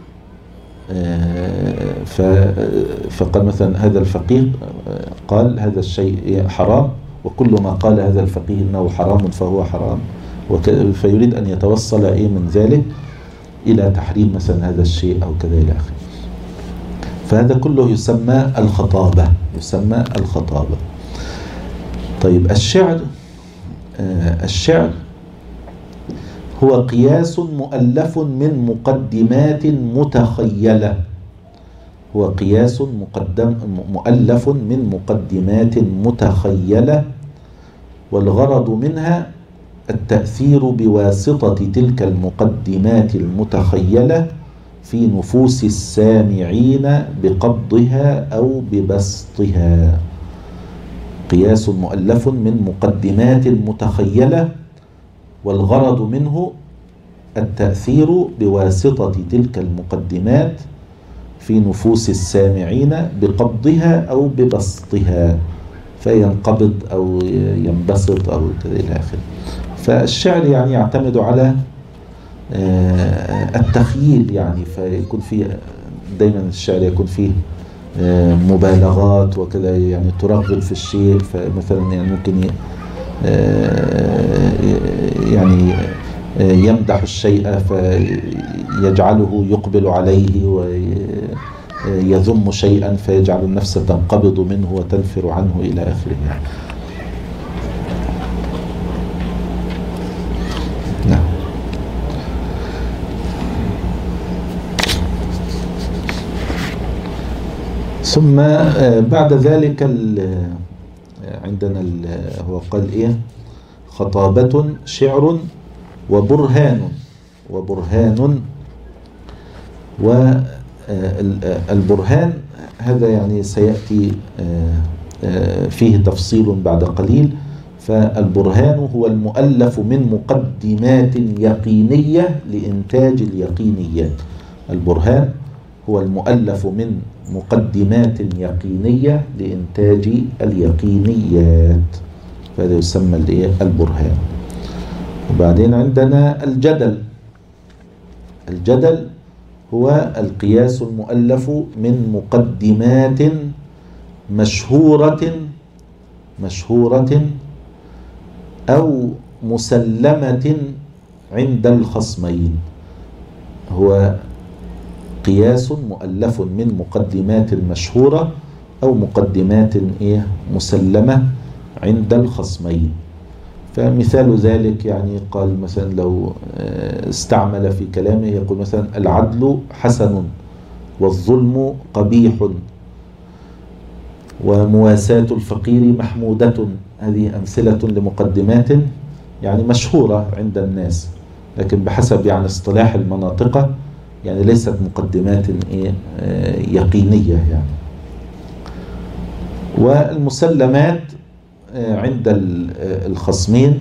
فقال مثلا هذا الفقيه قال هذا الشيء حرام، وكل ما قال هذا الفقيه إنه حرام فهو حرام، فيريد أن يتوصل إيه من ذلك إلى تحريم مثلا هذا الشيء أو كذا إلى آخره. فهذا كله يسمى الخطابة، يسمى الخطابة. طيب الشعر، آه الشعر هو قياس مؤلف من مقدمات متخيلة. هو قياس مقدم مؤلف من مقدمات متخيلة، والغرض منها التأثير بواسطة تلك المقدمات المتخيلة في نفوس السامعين بقبضها أو ببسطها. قياس مؤلف من مقدمات متخيلة، والغرض منه التأثير بواسطة تلك المقدمات في نفوس السامعين بقبضها أو ببسطها، فينقبض أو ينبسط أو كذا إلى آخره. فالشعر يعني يعتمد على التخييل، يعني فيكون فيه دايما الشعر يكون فيه مبالغات وكذا، يعني ترغب في الشيء. فمثلا يعني ممكن يعني يمدح الشيء فيجعله يقبل عليه، ويذم شيئا فيجعل النفس تنقبض منه وتنفر عنه إلى آخره. نعم. ثم بعد ذلك عندنا هو قال إيه، خطابة شعر وبرهان. وبرهان والبرهان هذا يعني سيأتي فيه تفصيل بعد قليل. فالبرهان هو المؤلف من مقدمات يقينية لإنتاج اليقينيات. البرهان هو المؤلف من مقدمات يقينية لإنتاج اليقينيات، فهذا يسمى البرهان. وبعدين عندنا الجدل. الجدل هو القياس المؤلف من مقدمات مشهورة مشهورة أو مسلمة عند الخصمين. هو قياس مؤلف من مقدمات مشهورة أو مقدمات إيه مسلمة عند الخصمين. فمثال ذلك يعني قال مثلا لو استعمل في كلامه يقول مثلا العدل حسن والظلم قبيح ومواساة الفقير محمودة. هذه أمثلة لمقدمات يعني مشهورة عند الناس، لكن بحسب يعني اصطلاح المناطق يعني ليست مقدمات إيه يقينية يعني. والمسلمات عند الخصمين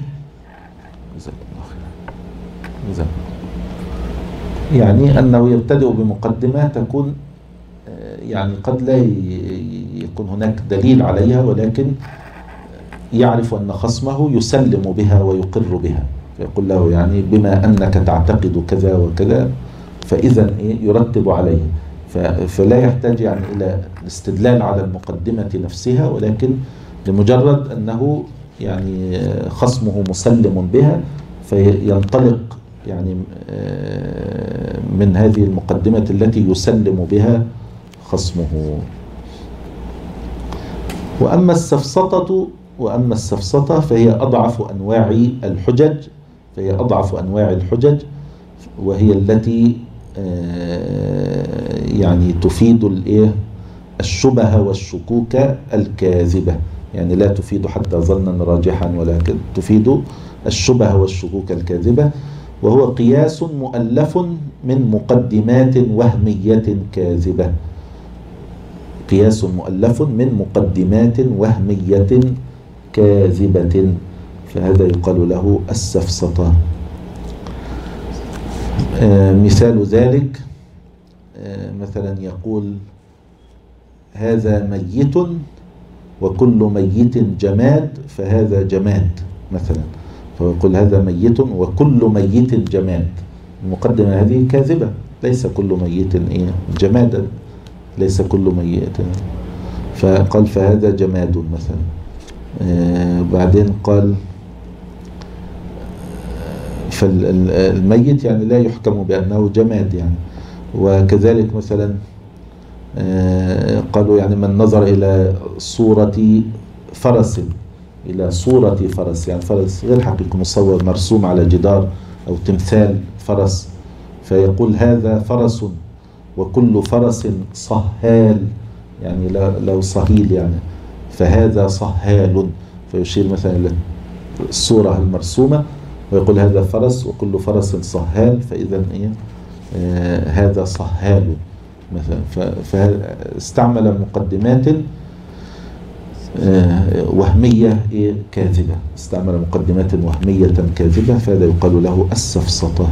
يعني أنه يبتدئ بمقدمة تكون يعني قد لا يكون هناك دليل عليها، ولكن يعرف أن خصمه يسلم بها ويقر بها، فيقول له يعني بما أنك تعتقد كذا وكذا فإذا يرتب عليه، فلا يحتاج يعني إلى الاستدلال على المقدمة نفسها، ولكن لمجرد أنه يعني خصمه مسلم بها فينطلق يعني من هذه المقدمة التي يسلم بها خصمه. وأما السفسطة وأما السفسطة فهي أضعف أنواع الحجج فهي أضعف أنواع الحجج وهي التي يعني تفيد الإيه الشبه والشكوك الكاذبة، يعني لا تفيد حتى ظنا راجحا ولكن تفيد الشبه والشكوك الكاذبة. وهو قياس مؤلف من مقدمات وهمية كاذبة. قياس مؤلف من مقدمات وهمية كاذبة، فهذا يقال له السفسطة. آه مثال ذلك آه مثلا يقول هذا ميت وكل ميت جماد فهذا جماد مثلا، فيقول هذا ميت وكل ميت جماد. المقدمة هذه كاذبة، ليس كل ميت إيه جمادا، ليس كل ميت، فقال فهذا جماد مثلا. آه بعدين قال فالميت يعني لا يحكم بأنه جماد يعني. وكذلك مثلا آه قالوا يعني من نظر إلى صورة فرس إلى صورة فرس، يعني فرس غير حقيقي مصور مرسوم على جدار أو تمثال فرس، فيقول هذا فرس وكل فرس صهال، يعني لو صهيل يعني فهذا صهال، فيشير مثلا إلى الصورة المرسومة ويقول هذا فرس وكل فرس صهال، فإذا إيه آه هذا صهال مثلا. فاستعمل مقدمات آه وهمية إيه كاذبة، استعمل مقدمات وهمية كاذبة، فهذا يقال له السفسطة.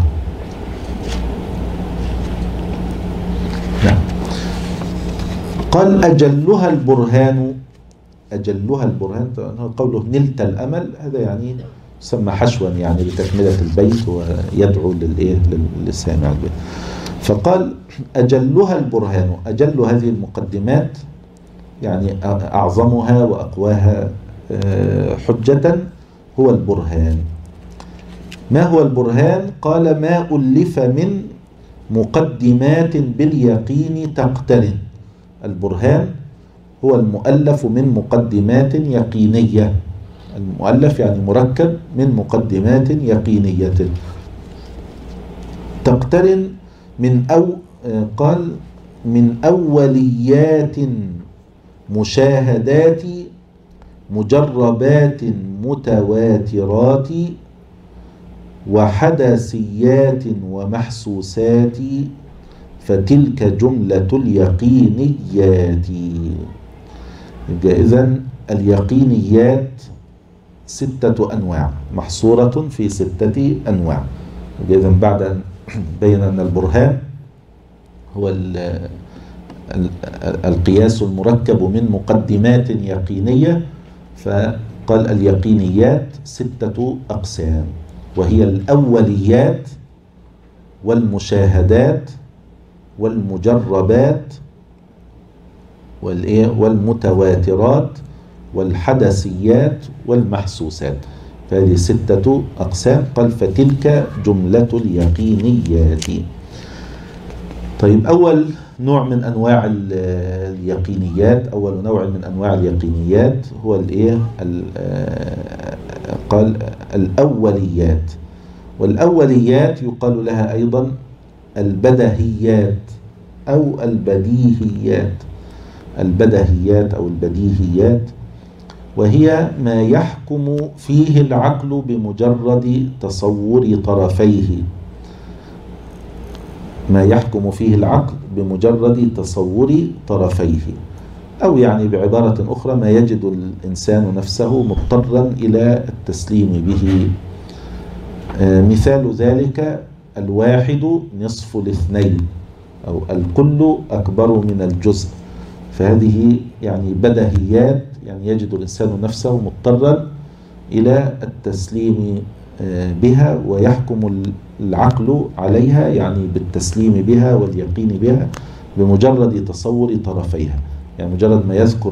نعم. قال أجلها البرهان. أجلها البرهان قوله نلت الأمل، هذا يعني يسمى حشوا يعني لتكملة البيت ويدعو للإيه للسامع البيت. فقال أجلها البرهان، أجل هذه المقدمات يعني أعظمها وأقواها حجة هو البرهان. ما هو البرهان؟ قال ما ألف من مقدمات باليقين تقترن. البرهان هو المؤلف من مقدمات يقينية، المؤلف يعني مركب من مقدمات يقينية تقترن من أو قال من أوليات مشاهدات مجربات متواترات وحدثيات ومحسوسات فتلك جملة اليقينيات. إذن اليقينيات ستة أنواع محصورة في ستة أنواع. إذن بعد أن بين أن البرهان هو القياس المركب من مقدمات يقينية، فقال اليقينيات ستة أقسام، وهي الأوليات والمشاهدات والمجربات والمتواترات والحدثيات والمحسوسات. فهذه ستة أقسام. قال فتلك جملة اليقينيات. طيب أول نوع من أنواع اليقينيات، أول نوع من أنواع اليقينيات هو الإيه؟ قال الأوليات. والأوليات يقال لها أيضا البدهيات أو البديهيات. البدهيات أو البديهيات، وهي ما يحكم فيه العقل بمجرد تصور طرفيه. ما يحكم فيه العقل بمجرد تصور طرفيه، أو يعني بعبارة أخرى ما يجد الإنسان نفسه مضطرا إلى التسليم به. مثال ذلك الواحد نصف الاثنين، أو الكل أكبر من الجزء. فهذه يعني بدهيات، يعني يجد الإنسان نفسه مضطرا إلى التسليم بها، ويحكم العقل عليها يعني بالتسليم بها واليقين بها بمجرد تصور طرفيها. يعني مجرد ما يذكر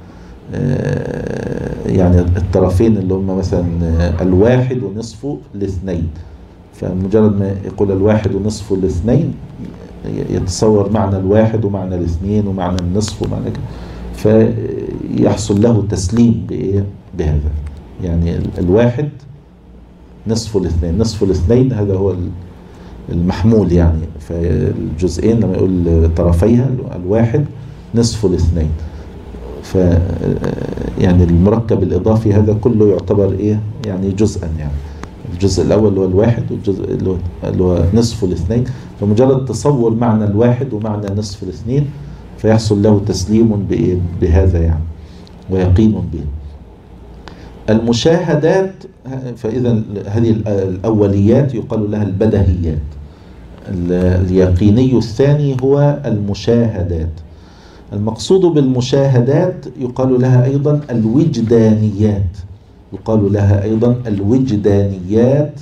يعني الطرفين اللي هم مثلا الواحد ونصف الاثنين، فمجرد ما يقول الواحد ونصف الاثنين يتصور معنى الواحد ومعنى الاثنين ومعنى النصف ومعنى كده، فيحصل له تسليم بهذا. يعني الواحد نصف الاثنين، نصف الاثنين هذا هو المحمول، يعني فالجزئين لما يقول طرفيها الواحد نصف الاثنين، ف يعني المركب الإضافي هذا كله يعتبر إيه؟ يعني جزءا. يعني الجزء الأول اللي هو الواحد، والجزء اللي هو نصف الاثنين، فمجرد تصور معنى الواحد ومعنى نصف الاثنين فيحصل له تسليم بهذا يعني ويقين به. المشاهدات، فإذا هذه الأوليات يقال لها البدهيات. اليقيني الثاني هو المشاهدات. المقصود بالمشاهدات يقال لها أيضا الوجدانيات، يقال لها أيضا الوجدانيات.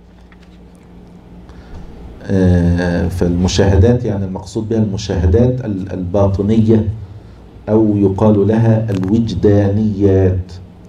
فالمشاهدات يعني المقصود بها المشاهدات الباطنية، أو يقال لها الوجدانيات.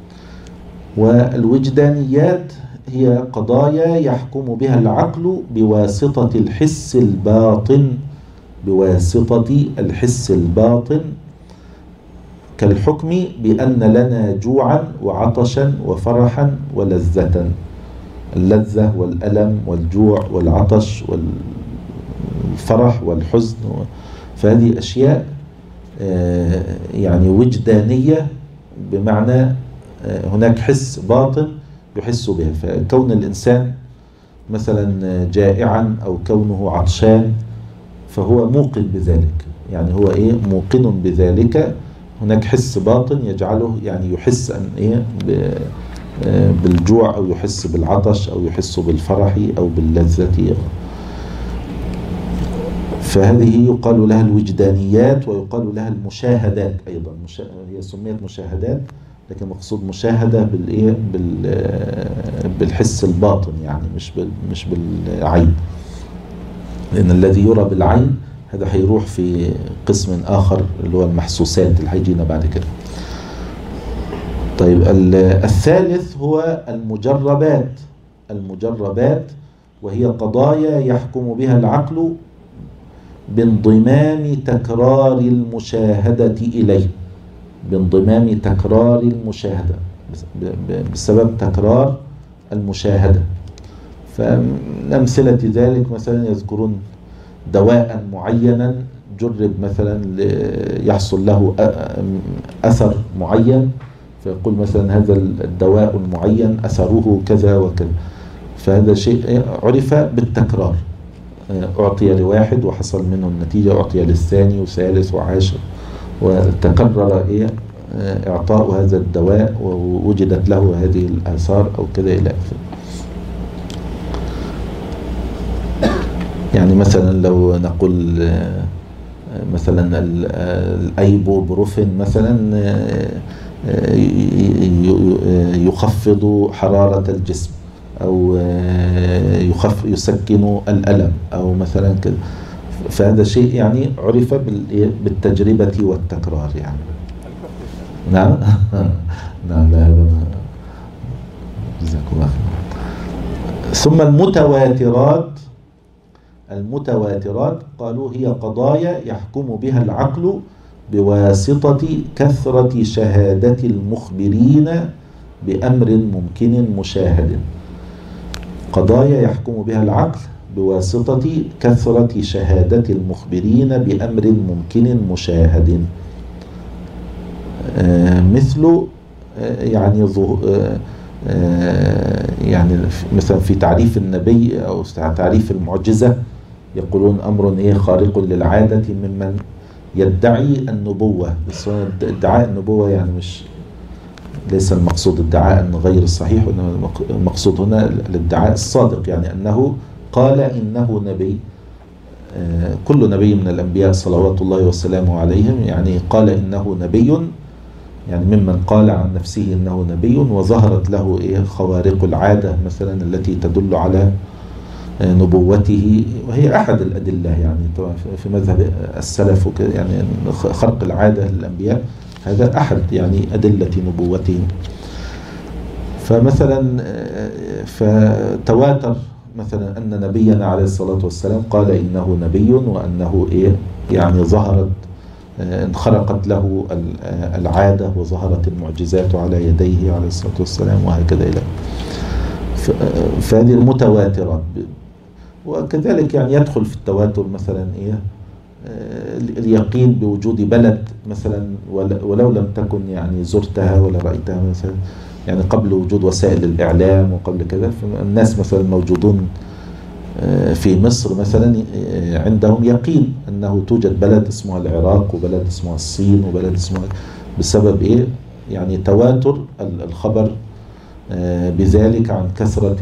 والوجدانيات هي قضايا يحكم بها العقل بواسطة الحس الباطن، بواسطة الحس الباطن، كالحكم بأن لنا جوعا وعطشا وفرحا ولذة. اللذة والألم والجوع والعطش والفرح والحزن، فهذه أشياء يعني وجدانية، بمعنى هناك حس باطن يحس بها. فكون الإنسان مثلا جائعا أو كونه عطشان فهو موقن بذلك، يعني هو إيه؟ موقن بذلك. هناك حس باطن يجعله يعني يحس أن إيه؟ بالجوع، أو يحس بالعطش، أو يحس بالفرح أو باللذة. فهذه يقال لها الوجدانيات، ويقال لها المشاهدات أيضا. هي سميت مشاهدات، لكن مقصود مشاهدة بالإيه؟ بالحس الباطن، يعني مش مش بالعين، لأن الذي يرى بالعين هذا هيروح في قسم آخر اللي هو المحسوسات اللي هيجينا بعد كده. طيب الثالث هو المجربات. المجربات وهي قضايا يحكم بها العقل بانضمام تكرار المشاهدة إليه، بانضمام تكرار المشاهدة، بسبب تكرار المشاهدة. فأمثلة ذلك مثلا يذكرون دواء معينا جرب مثلا يحصل له أثر معين، فيقول مثلا هذا الدواء المعين أثره كذا وكذا. فهذا شيء عرف بالتكرار، أعطي لواحد وحصل منه النتيجة، أعطي للثاني وثالث وعاشر، وتكرر إيه إعطاء هذا الدواء ووجدت له هذه الآثار أو كذا إلى آخره. يعني مثلا لو نقول مثلا الأيبوبروفين مثلا يخفض حرارة الجسم، أو يخف يسكن الألم، أو مثلا كذا. فهذا شيء يعني عرف بالتجربة والتكرار. يعني نعم نعم لا هذا جزاكم الله خير. ثم المتواترات المتواترات قالوا هي قضايا يحكم بها العقل بواسطة كثرة شهادة المخبرين بأمر ممكن مشاهد. قضايا يحكم بها العقل بواسطة كثرة شهادة المخبرين بأمر ممكن مشاهد. آه مثل آه يعني آه آه يعني مثلا في تعريف النبي أو تعريف المعجزة يقولون أمر إيه خارق للعادة ممن يدعي النبوة. بس ادعاء النبوة يعني مش ليس المقصود ادعاء غير الصحيح، وإنما المقصود هنا الادعاء الصادق، يعني أنه قال إنه نبي. آه كل نبي من الأنبياء صلوات الله وسلامه عليهم يعني قال إنه نبي، يعني ممن قال عن نفسه إنه نبي وظهرت له إيه خوارق العادة مثلا التي تدل على نبوته، وهي أحد الأدلة يعني في مذهب السلف يعني خرق العادة للأنبياء هذا أحد يعني أدلة نبوتهم. فمثلا فتواتر مثلا أن نبينا عليه الصلاة والسلام قال إنه نبي وأنه إيه يعني ظهرت انخرقت له العادة وظهرت المعجزات على يديه عليه الصلاة والسلام وهكذا إلى فهذه المتواترات. وكذلك يعني يدخل في التواتر مثلا إيه اليقين بوجود بلد مثلا ولو لم تكن يعني زرتها ولا رأيتها مثلا، يعني قبل وجود وسائل الإعلام وقبل كذا. فالناس مثلا موجودون في مصر مثلا عندهم يقين أنه توجد بلد اسمها العراق وبلد اسمها الصين وبلد اسمها بسبب إيه يعني تواتر الخبر بذلك عن كثرة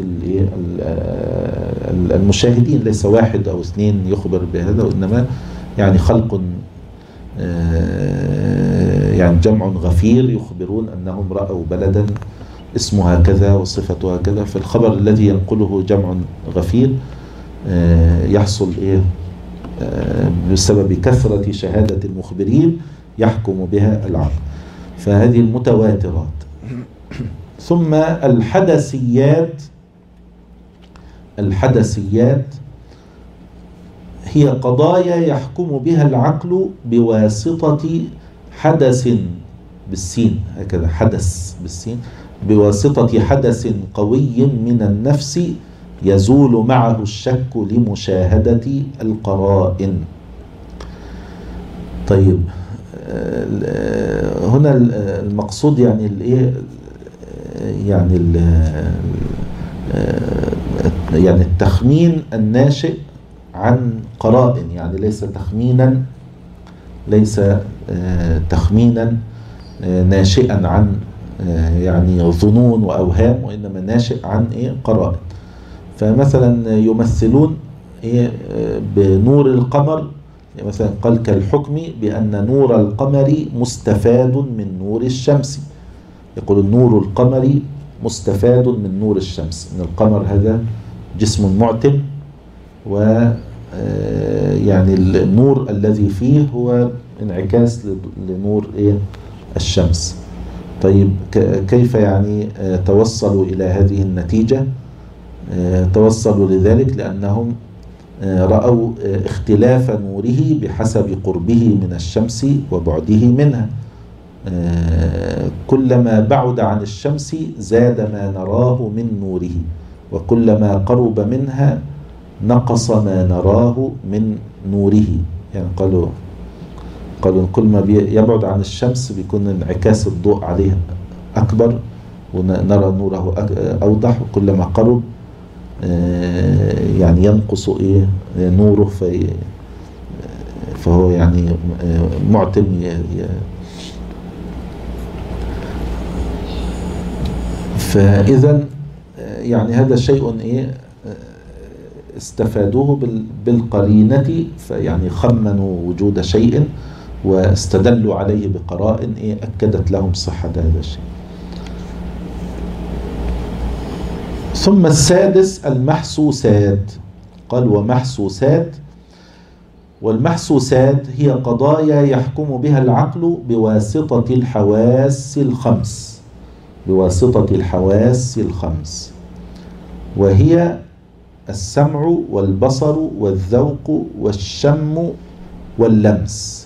المشاهدين، ليس واحد أو اثنين يخبر بهذا، وإنما يعني خلق يعني جمع غفير يخبرون أنهم رأوا بلدا اسمها كذا وصفتها كذا. فالخبر الذي ينقله جمع غفير يحصل إيه بسبب كثرة شهادة المخبرين يحكم بها العقل. فهذه المتواترات. ثم الحدثيات الحدثيات هي قضايا يحكم بها العقل بواسطة حدث بالسين هكذا حدث بالسين بواسطة حدث قوي من النفس يزول معه الشك لمشاهدة القرائن. طيب هنا المقصود يعني الايه يعني يعني التخمين الناشئ عن قرائن، يعني ليس تخمينا ليس تخمينا ناشئا عن يعني ظنون وأوهام، وإنما ناشئ عن إيه قرائن. فمثلا يمثلون إيه بنور القمر، مثلا قال كالحكم بأن نور القمر مستفاد من نور الشمس. يقول نور القمر مستفاد من نور الشمس، إن القمر هذا جسم معتم، و يعني النور الذي فيه هو انعكاس لنور إيه الشمس. طيب كيف يعني توصلوا إلى هذه النتيجة؟ توصلوا لذلك لأنهم رأوا اختلاف نوره بحسب قربه من الشمس وبعده منها. كلما بعد عن الشمس زاد ما نراه من نوره، وكلما قرب منها نقص ما نراه من نوره. يعني قالوا قالوا كل ما يبعد عن الشمس بيكون انعكاس الضوء عليه أكبر ونرى نوره أوضح، وكلما قرب يعني ينقص إيه نوره، في فهو يعني معتم. فإذا يعني هذا شيء إيه استفادوه بالقرينة، فيعني خمنوا وجود شيء واستدلوا عليه بقرائن إيه أكدت لهم صحة هذا الشيء. ثم السادس المحسوسات. قال ومحسوسات والمحسوسات هي قضايا يحكم بها العقل بواسطة الحواس الخمس بواسطة الحواس الخمس وهي السمع والبصر والذوق والشم واللمس.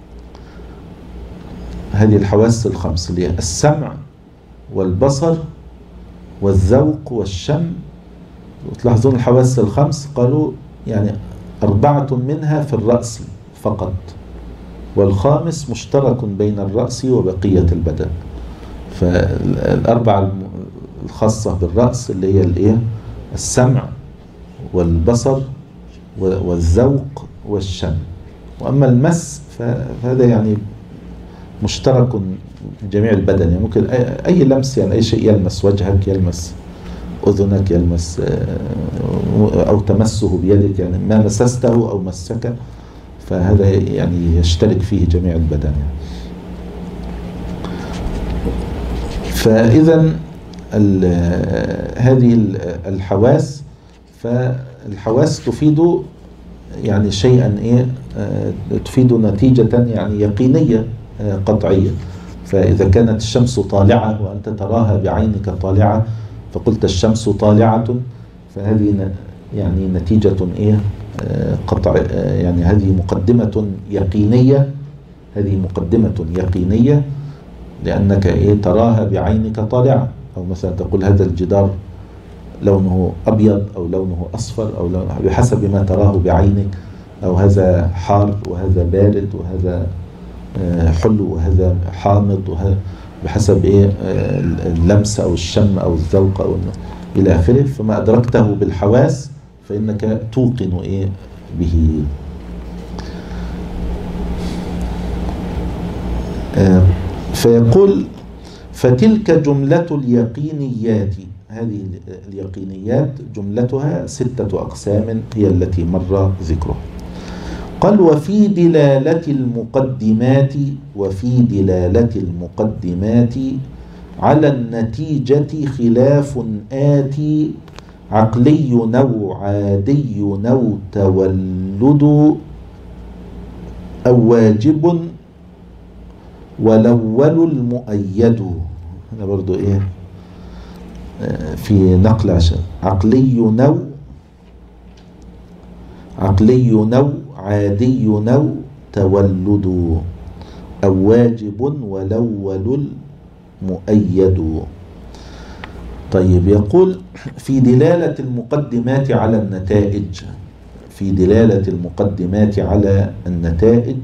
هذه الحواس الخمس اللي هي السمع والبصر والذوق والشم. وتلاحظون الحواس الخمس قالوا يعني أربعة منها في الرأس فقط، والخامس مشترك بين الرأس وبقية البدن. فالأربعة الخاصة بالرأس اللي هي الإيه؟ السمع والبصر والذوق والشم. وأما المس فهذا يعني مشترك جميع البدن، يعني ممكن أي لمس، يعني أي شيء يلمس وجهك، يلمس أذنك، يلمس أو تمسه بيدك، يعني ما مسسته أو مسك، فهذا يعني يشترك فيه جميع البدن يعني. فإذا هذه الحواس فالحواس تفيد يعني شيئا إيه تفيد نتيجة يعني يقينية قطعية. فإذا كانت الشمس طالعة وأنت تراها بعينك طالعة فقلت الشمس طالعة، فهذه يعني نتيجة إيه قطع، يعني هذه مقدمة يقينية هذه مقدمة يقينية لأنك إيه تراها بعينك طالعة. أو مثلا تقول هذا الجدار لونه أبيض أو لونه أصفر أو لونه بحسب ما تراه بعينك، أو هذا حار وهذا بارد وهذا حلو وهذا حامض، وهذا بحسب إيه اللمس أو الشم أو الذوق أو إلى آخره. فما أدركته بالحواس فإنك توقن إيه به. فيقول فتلك جملة اليقينيات. هذه اليقينيات جملتها ستة أقسام هي التي مر ذكرها. قال وفي دلالة المقدمات وفي دلالة المقدمات على النتيجة خلاف آتي عقلي نو عادي نو تولد أو واجب والأول المؤيد. هنا برضو إيه في نقل عشان عقلي نو عقلي نو عادي نو تولد أو واجب والأول المؤيد. طيب يقول في دلالة المقدمات على النتائج في دلالة المقدمات على النتائج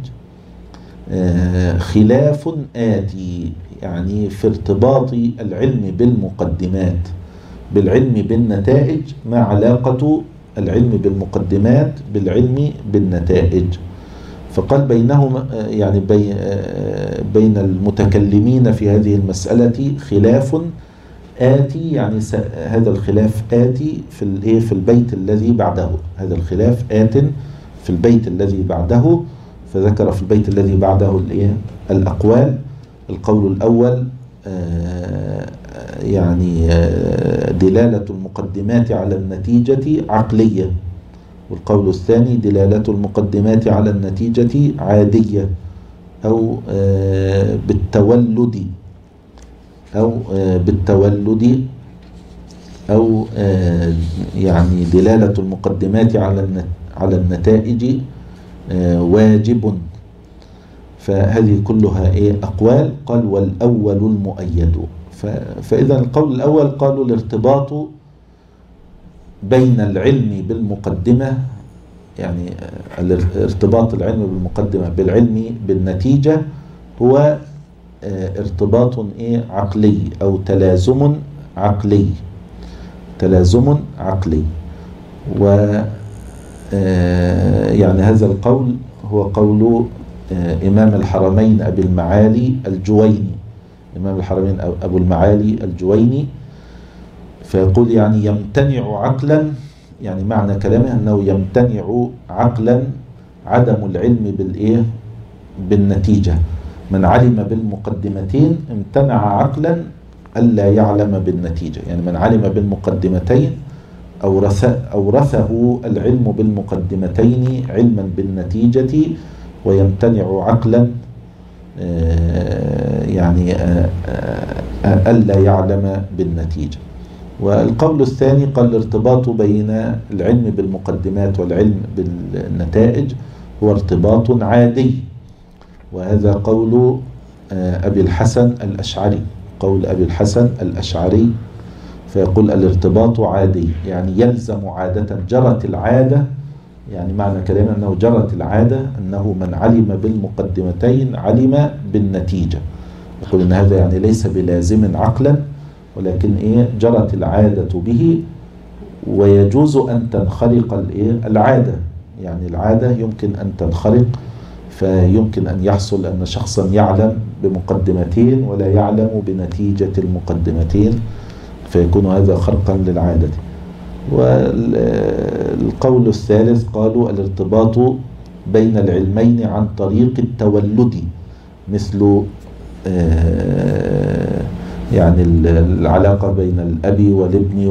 خلاف آتي، يعني في ارتباط العلم بالمقدمات بالعلم بالنتائج ما علاقة العلم بالمقدمات بالعلم بالنتائج. فقال بينهما يعني بي بين المتكلمين في هذه المسألة خلاف آتي، يعني هذا الخلاف آتي في الايه في البيت الذي بعده. هذا الخلاف آت في البيت الذي بعده. فذكر في البيت الذي بعده الايه الأقوال. القول الأول يعني دلالة المقدمات على النتيجة عقلية، والقول الثاني دلالة المقدمات على النتيجة عادية أو بالتولد أو بالتولد أو يعني دلالة المقدمات على على النتائج واجب. فهذه كلها إيه أقوال. قال والأول المؤيد. فإذا القول الأول قالوا الارتباط بين العلم بالمقدمة، يعني ارتباط العلم بالمقدمة بالعلم بالنتيجة هو ارتباط إيه عقلي أو تلازم عقلي تلازم عقلي. و يعني هذا القول هو قول إمام الحرمين أبي المعالي الجويني إمام الحرمين أبو المعالي الجويني. فيقول يعني يمتنع عقلا، يعني معنى كلامه أنه يمتنع عقلا عدم العلم بالإيه بالنتيجة. من علم بالمقدمتين امتنع عقلا ألا يعلم بالنتيجة. يعني من علم بالمقدمتين أورث أورثه العلم بالمقدمتين علما بالنتيجة ويمتنع عقلا يعني ألا يعلم بالنتيجة. والقول الثاني قال الارتباط بين العلم بالمقدمات والعلم بالنتائج هو ارتباط عادي، وهذا قول أبي الحسن الأشعري قول أبي الحسن الأشعري فيقول الارتباط عادي، يعني يلزم عادة، جرت العادة، يعني معنى كلامه أنه جرت العادة أنه من علم بالمقدمتين علم بالنتيجة. يقول أن هذا يعني ليس بلازم عقلا، ولكن إيه جرت العادة به، ويجوز أن تنخرق الإيه العادة، يعني العادة يمكن أن تنخرق، فيمكن أن يحصل أن شخصا يعلم بمقدمتين ولا يعلم بنتيجة المقدمتين، فيكون هذا خرقا للعادة. والقول الثالث قالوا الارتباط بين العلمين عن طريق التولد، مثل يعني العلاقة بين الأب والابن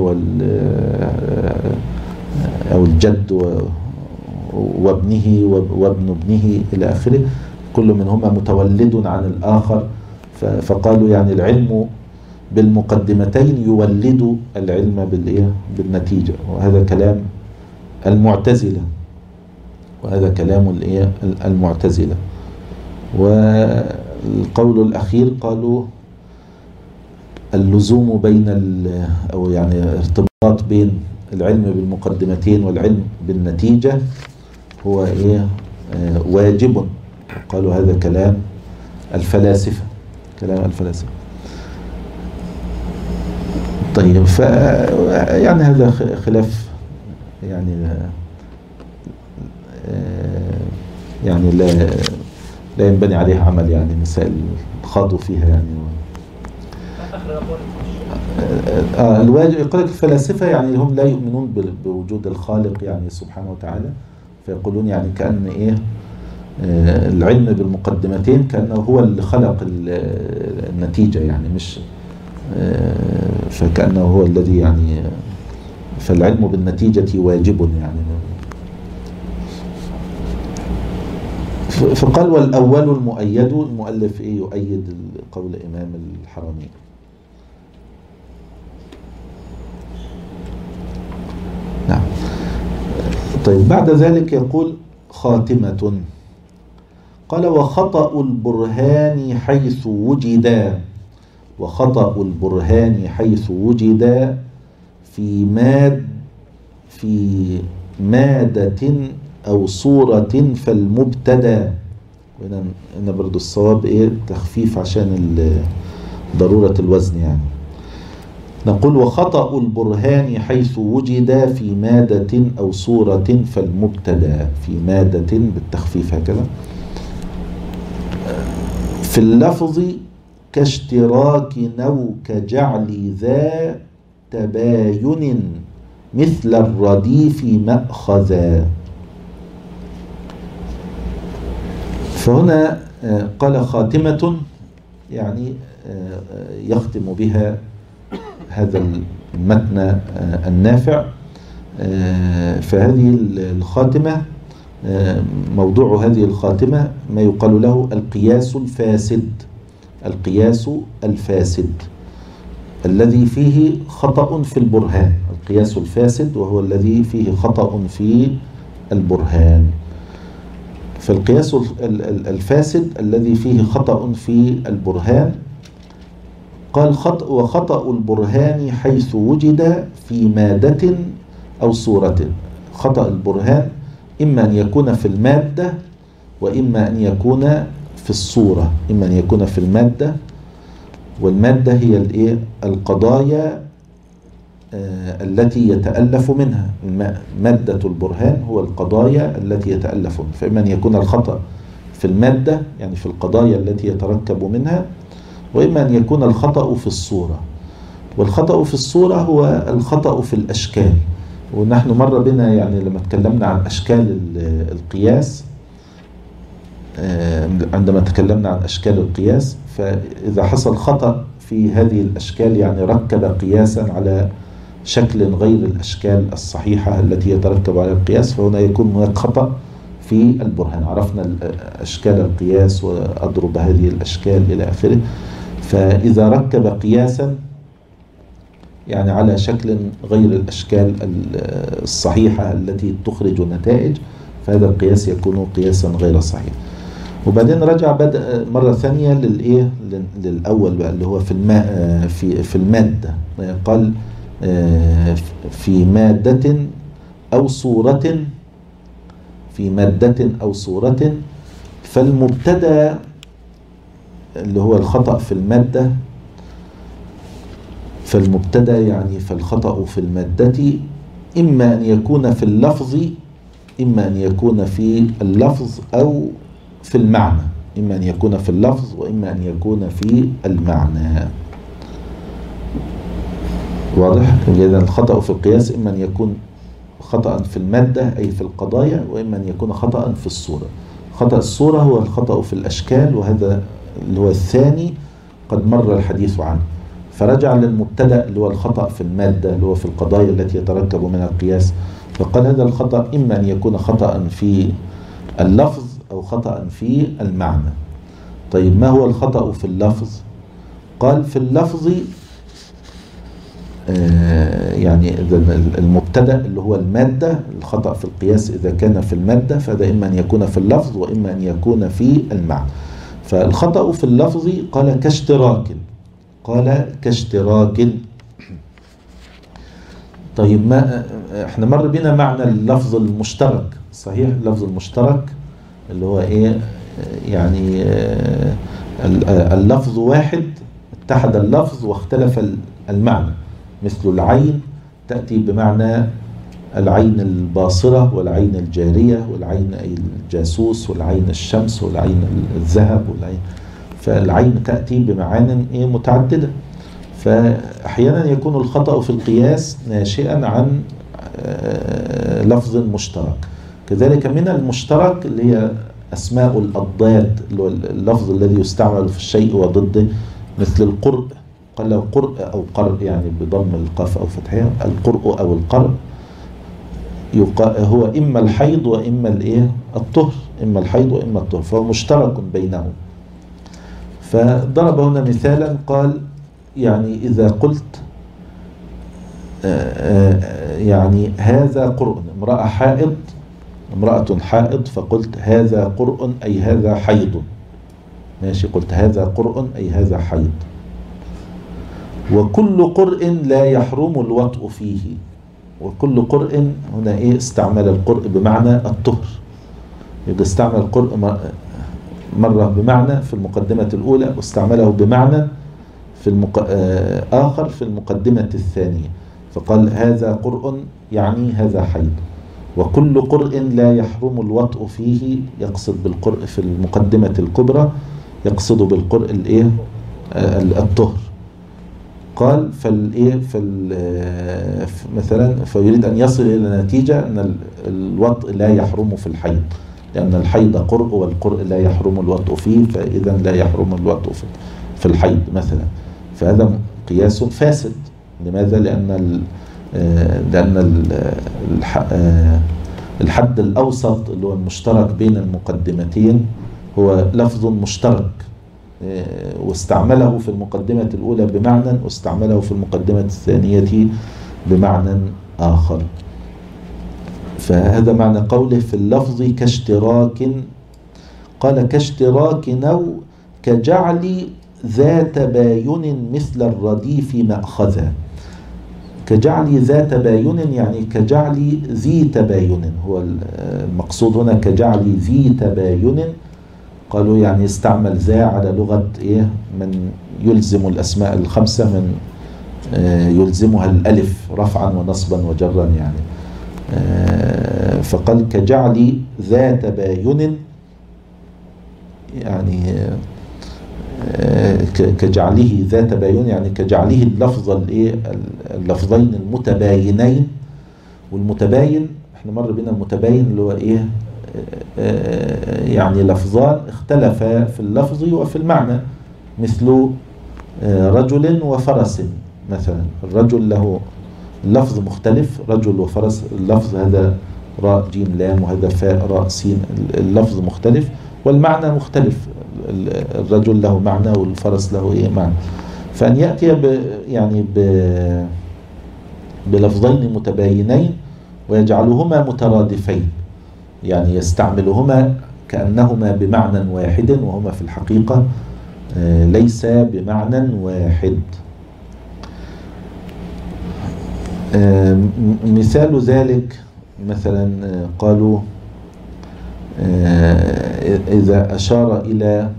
أو الجد وابنه وابن ابنه إلى آخره، كل منهما متولد عن الآخر، فقالوا يعني العلم بالمقدمتين يولد العلم بالإيه بالنتيجة، وهذا كلام المعتزلة وهذا كلام الإيه المعتزلة. والقول الأخير قالوا اللزوم بين أو يعني ارتباط بين العلم بالمقدمتين والعلم بالنتيجة هو إيه آه واجب، قالوا هذا كلام الفلاسفة كلام الفلاسفة. طيب ف يعني هذا خلاف يعني آه يعني لا لا ينبني عليه عمل، يعني مسائل خاضوا فيها يعني. آه الواجب يقول لك الفلاسفة يعني هم لا يؤمنون بوجود الخالق يعني سبحانه وتعالى، فيقولون يعني كأن إيه آه العلم بالمقدمتين كأنه هو اللي خلق النتيجة، يعني مش آه فكأنه هو الذي يعني فالعلم بالنتيجة واجب يعني. فقال والأول المؤيد، المؤلف إيه يؤيد قول إمام الحرمين. نعم. طيب بعد ذلك يقول خاتمة، قال وخطأ البرهان حيث وجدا وخطأ البرهان حيث وجدا في ماد في مادة أو صورة فالمبتدا، وهنا هنا برضو الصواب إيه تخفيف عشان ضرورة الوزن يعني. نقول وخطأ البرهان حيث وجد في مادة أو صورة فالمبتدا، في مادة بالتخفيف هكذا. في اللفظ كاشتراك أو كجعل ذا تباين مثل الرديف مأخذا. فهنا قال خاتمة يعني يختم بها هذا المتن النافع. فهذه الخاتمة موضوع هذه الخاتمة ما يقال له القياس الفاسد، القياس الفاسد الذي فيه خطأ في البرهان، القياس الفاسد وهو الذي فيه خطأ في البرهان. فالقياس الفاسد الذي فيه خطأ في البرهان قال خطأ وخطأ البرهان حيث وجد في مادة أو صورة. خطأ البرهان إما أن يكون في المادة وإما أن يكون في الصورة، إما أن يكون في المادة، والمادة هي الإيه القضايا آه التي يتألف منها. مادة البرهان هو القضايا التي يتألف منها، فإما أن يكون الخطأ في المادة يعني في القضايا التي يتركب منها، وإما أن يكون الخطأ في الصورة. والخطأ في الصورة هو الخطأ في الأشكال، ونحن مر بنا يعني لما تكلمنا عن أشكال القياس، عندما تكلمنا عن أشكال القياس، فإذا حصل خطأ في هذه الأشكال يعني ركب قياسا على شكل غير الأشكال الصحيحة التي يترتب على القياس، فهنا يكون هناك خطأ في البرهان. عرفنا أشكال القياس وأضرب هذه الأشكال إلى آخره. فإذا ركب قياسا يعني على شكل غير الأشكال الصحيحة التي تخرج نتائج، فهذا القياس يكون قياسا غير صحيح. وبعدين رجع بدأ مرة ثانية للإيه للأول بقى اللي هو في الماء في في المادة. قال في مادة أو صورة في مادة أو صورة. فالمبتدأ اللي هو الخطأ في المادة، فالمبتدأ يعني فالخطأ في المادة إما أن يكون في اللفظ إما أن يكون في اللفظ أو في المعنى، إما أن يكون في اللفظ وإما أن يكون في المعنى. واضح؟ إذن الخطأ في القياس إما أن يكون خطأ في المادة أي في القضايا، وإما أن يكون خطأ في الصورة. خطأ الصورة هو الخطأ في الأشكال، وهذا اللي هو الثاني قد مر الحديث عنه. فرجع للمبتدأ اللي هو الخطأ في المادة اللي هو في القضايا التي يتركب منها القياس، فقال هذا الخطأ إما أن يكون خطأ في اللفظ أو خطأ في المعنى. طيب ما هو الخطأ في اللفظ؟ قال في اللفظ آه يعني المبتدأ اللي هو المادة، الخطأ في القياس إذا كان في المادة فهذا إما أن يكون في اللفظ وإما أن يكون في المعنى. فالخطأ في اللفظ قال كاشتراك، قال كاشتراك. طيب ما احنا مر بنا معنى اللفظ المشترك، صحيح؟ اللفظ المشترك اللي هو ايه يعني اللفظ واحد اتحد اللفظ واختلف المعنى، مثل العين تأتي بمعنى العين الباصرة والعين الجارية والعين أي الجاسوس والعين الشمس والعين الذهب والعين، فالعين تأتي بمعان متعددة. فأحيانا يكون الخطأ في القياس ناشئا عن لفظ مشترك. كذلك من المشترك اللي هي أسماء الأضداد، اللي هو اللفظ الذي يستعمل في الشيء وضده، مثل القرء، قال له قرء أو قرء يعني بضم القاف أو فتحها، القرء أو القرء هو إما الحيض وإما الإيه الطهر، إما الحيض وإما الطهر، فهو مشترك بينهم. فضرب هنا مثالا قال يعني إذا قلت يعني هذا قرء، امرأة حائض امرأة حائض فقلت هذا قرء أي هذا حيض، ماشي، قلت هذا قرء أي هذا حيض. وكل قرء لا يحرم الوطء فيه، وكل قرء هنا إيه استعمل القرء بمعنى الطهر، يبقى استعمل القرء مرة بمعنى في المقدمة الأولى واستعمله بمعنى في المق... آخر في المقدمة الثانية، فقال هذا قرء يعني هذا حيض. وكل قرء لا يحرم الوطء فيه، يقصد بالقرء في المقدمة الكبرى يقصد بالقرء الايه الطهر. قال فالايه فال مثلا فيريد ان يصل الى نتيجة ان الوطء لا يحرم في الحيض، لأن الحيض قرء والقرء لا يحرم الوطء فيه، فإذا لا يحرم الوطء في الحيض مثلا. فهذا قياس فاسد. لماذا؟ لأن لأن الحد الأوسط اللي هو المشترك بين المقدمتين هو لفظ مشترك، واستعمله في المقدمة الأولى بمعنى واستعمله في المقدمة الثانية بمعنى آخر. فهذا معنى قوله في اللفظ كاشتراك. قال كاشتراك أو كجعل ذات باين مثل الرديف مأخذا. كجعل ذات باين يعني كجعل ذي تباين، هو المقصود هنا كجعل ذي تباين. قالوا يعني استعمل ذا على لغة إيه من يلزم الأسماء الخمسة، من يلزمها الألف رفعا ونصبا وجرا يعني. فقال كجعل ذات باين يعني كجعله ذات باين يعني كجعله اللفظ الايه اللفظين المتباينين. والمتباين احنا مر بنا المتباين اللي هو ايه يعني لفظان اختلفا في اللفظ وفي المعنى، مثل رجل وفرس مثلا. الرجل له اللفظ مختلف، رجل وفرس، اللفظ هذا راء جيم لام وهذا فاء راء سين، اللفظ مختلف والمعنى مختلف، الرجل له معنى والفرس له ايه معنى. فأن يأتي ب يعني ب بلفظين متباينين ويجعلهما مترادفين، يعني يستعملهما كأنهما بمعنى واحد وهما في الحقيقة ليس بمعنى واحد. مثال ذلك مثلا قالوا إذا أشار إلى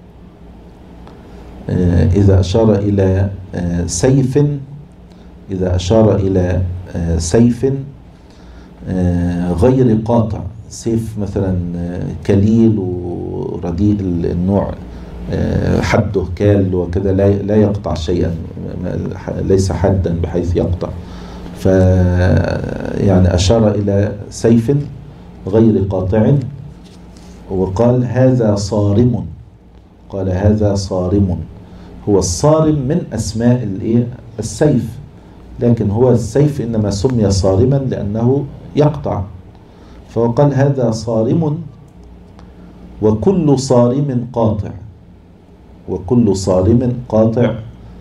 إذا أشار إلى سيف إذا أشار إلى سيف غير قاطع، سيف مثلا كليل ورديء النوع حده كال وكذا لا يقطع شيئا، ليس حدا بحيث يقطع، ف يعني أشار إلى سيف غير قاطع وقال هذا صارم، قال هذا صارم. هو الصارم من أسماء السيف، لكن هو السيف إنما سمي صارما لأنه يقطع، فقال هذا صارم وكل صارم قاطع، وكل صارم قاطع،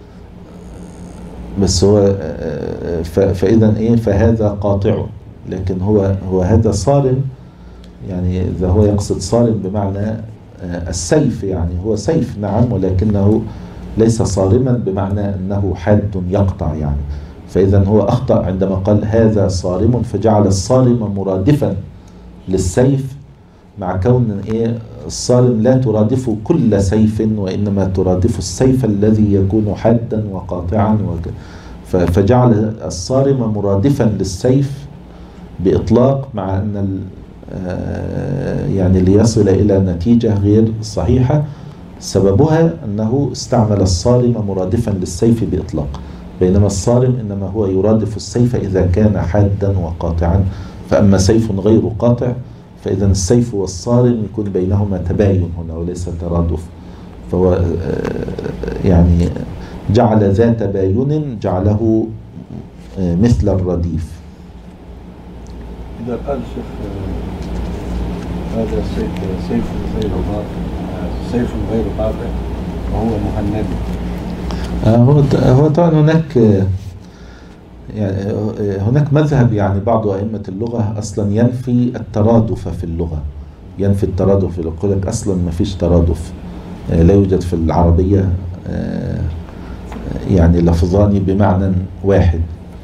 بس هو فإذا إيه فهذا قاطع، لكن هو هو هذا صارم، يعني إذا هو يقصد صارم بمعنى السيف، يعني هو سيف نعم، ولكنه ليس صارما بمعنى أنه حاد يقطع يعني. فإذا هو أخطأ عندما قال هذا صارم، فجعل الصارم مرادفا للسيف، مع كون إيه الصارم لا ترادف كل سيف، وإنما ترادف السيف الذي يكون حادا وقاطعا، فجعل الصارم مرادفا للسيف بإطلاق، مع أن يعني ليصل إلى نتيجة غير صحيحة سببها أنه استعمل الصارم مرادفا للسيف بإطلاق، بينما الصارم إنما هو يرادف السيف إذا كان حادا وقاطعا. فأما سيف غير قاطع فإذا السيف والصارم يكون بينهما تباين هنا وليس ترادف، فهو يعني جعل ذا تباين جعله مثل الرديف. إذا قال شيخ هذا سيف سيف غير قاطع سيف غير قاطع وهو مهند، هو هو طبعا هناك يعني هناك مذهب، يعني بعض أئمة اللغة أصلا ينفي الترادف في اللغة، ينفي الترادف في اللغة، يقول لك أصلا ما فيش ترادف، لا يوجد في العربية يعني لفظان بمعنى واحد.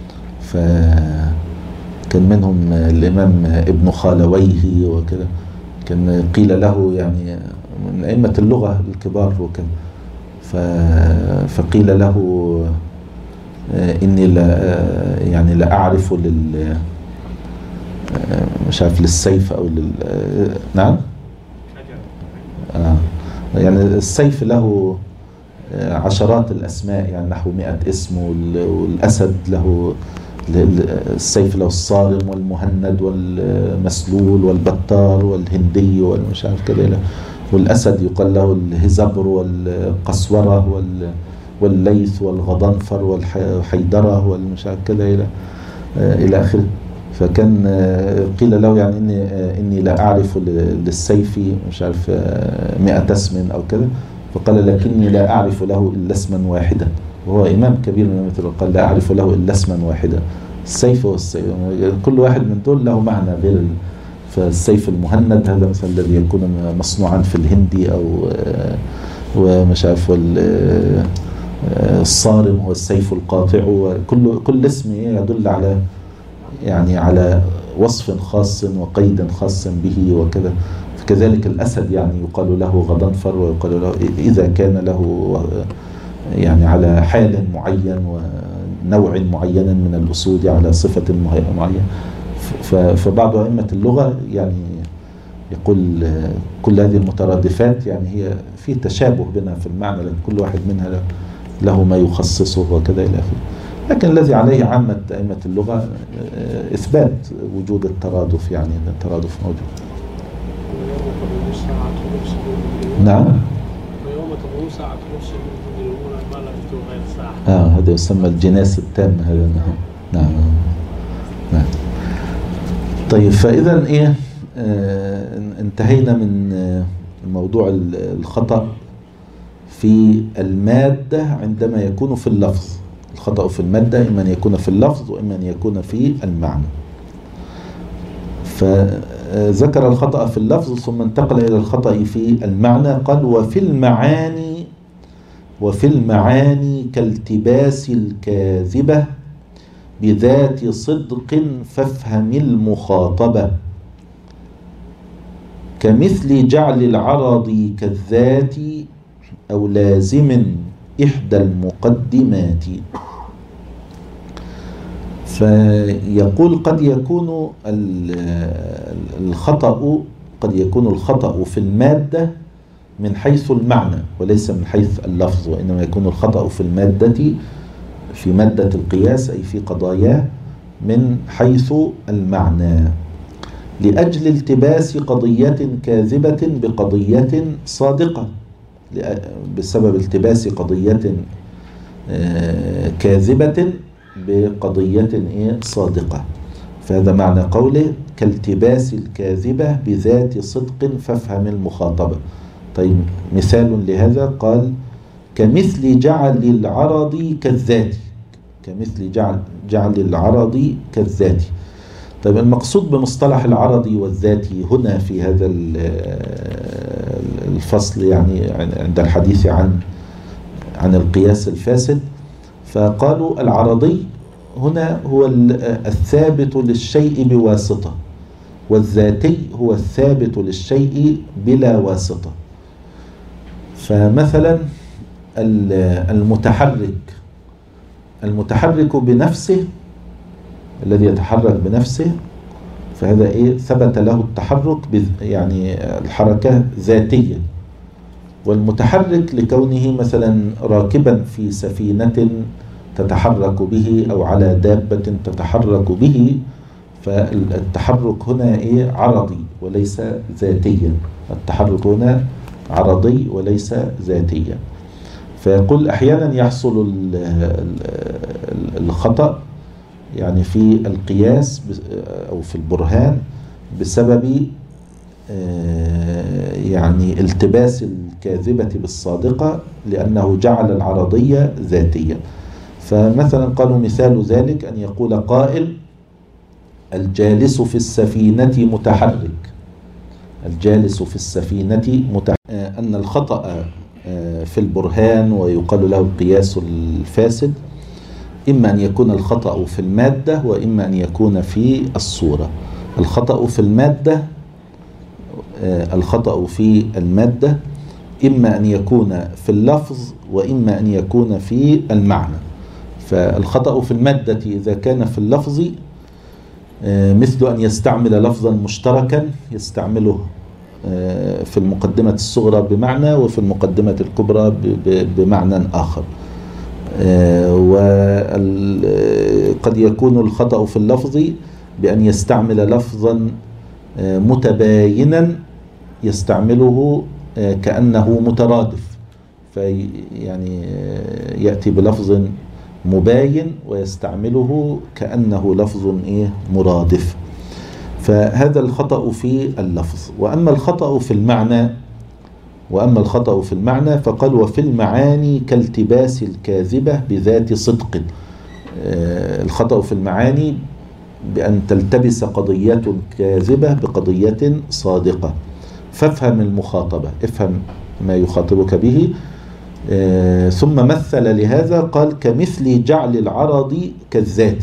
فكان منهم الإمام ابن خالويه وكذا، كان قيل له يعني من أئمة اللغة الكبار وكذا، فقيل له إني لا يعني لا أعرف لل مش عارف للسيف أو لل نعم آه يعني السيف له عشرات الأسماء، يعني نحو مئة اسم، والأسد له السيف له الصارم والمهند والمسلول والبتار والهندي والمش عارف كده، والأسد يقال له الهزبر والقسورة والليث والغضنفر والحيدرة والمش عارف كده إلى إلى آخره. فكان قيل له يعني إني إني لا أعرف للسيف مش عارف مئة اسم أو كده، فقال لكني لا أعرف له إلا اسما واحدا، وهو إمام كبير من مثل، قال لا أعرف له إلا اسما واحدا، السيف والسيف، كل واحد من دول له معنى غير. فالسيف المهند هذا مثلا الذي يكون مصنوعا في الهندي أو ومش عارف، الصارم هو السيف القاطع، وكل كل اسم يدل على يعني على وصف خاص وقيد خاص به وكذا. كذلك الأسد يعني يقال له غضنفر، ويقال له إذا كان له يعني على حال معين ونوع معين من الأسود على صفة معينة. فبعض أئمة اللغة يعني يقول كل هذه المترادفات يعني هي في تشابه بنا في المعنى، لكن كل واحد منها له ما يخصصه وكذا إلى آخره. لكن الذي عليه عامة أئمة اللغة إثبات وجود الترادف، يعني الترادف موجود. نعم. ويوم تقوم ساعة نفس ما لا غير ساعة. آه هذا يسمى الجناس التام هذا. نعم نعم. طيب فإذا إيه آه انتهينا من آه موضوع الخطأ في المادة عندما يكون في اللفظ. الخطأ في المادة إما أن يكون في اللفظ وإما أن يكون في المعنى. فذكر الخطأ في اللفظ ثم انتقل إلى الخطأ في المعنى. قال وفي المعاني وفي المعاني كالتباس الكاذبة بذات صدق فافهم المخاطبة، كمثل جعل العرض كالذات أو لازم إحدى المقدمات. فيقول قد يكون الخطأ قد يكون الخطأ في المادة من حيث المعنى وليس من حيث اللفظ، وإنما يكون الخطأ في المادة في مادة القياس أي في قضاياه من حيث المعنى، لأجل التباس قضية كاذبة بقضية صادقة، بسبب التباس قضية كاذبة بقضية صادقة. فهذا معنى قوله كالتباس الكاذبة بذات صدق فافهم المخاطبة. طيب مثال لهذا قال كمثل جعل العرض كالذات، كمثل جعل, جعل العرض كالذات. طيب المقصود بمصطلح العرض والذات هنا في هذا الفصل يعني عند الحديث عن عن القياس الفاسد، فقالوا العرضي هنا هو الثابت للشيء بواسطة، والذاتي هو الثابت للشيء بلا واسطة. فمثلا المتحرك المتحرك بنفسه الذي يتحرك بنفسه فهذا إيه ثبت له التحرك يعني الحركة ذاتية، والمتحرك لكونه مثلا راكبا في سفينة تتحرك به أو على دابة تتحرك به، فالتحرك هنا إيه عرضي وليس ذاتيا. التحرك هنا عرضي وليس ذاتيا. فيقول أحيانا يحصل الخطأ يعني في القياس أو في البرهان بسبب يعني التباس الكاذبة بالصادقة لأنه جعل العرضية ذاتيا. فمثلا قالوا مثال ذلك أن يقول قائل الجالس في السفينة متحرك، الجالس في السفينة متحرك. أن الخطأ في البرهان ويقال له القياس الفاسد إما أن يكون الخطأ في المادة وإما أن يكون في الصورة. الخطأ في المادة الخطأ في المادة إما أن يكون في اللفظ وإما أن يكون في المعنى. فالخطأ في المادة إذا كان في اللفظ مثل أن يستعمل لفظا مشتركا يستعمله في المقدمة الصغرى بمعنى وفي المقدمة الكبرى بمعنى آخر. وقد يكون الخطأ في اللفظ بأن يستعمل لفظا متباينا يستعمله كأنه مترادف، فيعني يأتي بلفظ مباين ويستعمله كأنه لفظ إيه مرادف. فهذا الخطأ في اللفظ. وأما الخطأ في المعنى وأما الخطأ في المعنى فقال وفي المعاني كالتباس الكاذبة بذات صدق. الخطأ في المعاني بأن تلتبس قضية كاذبة بقضية صادقة. فافهم المخاطبة، افهم ما يخاطبك به. ثم مثل لهذا قال كمثل جعل العرض كالذات.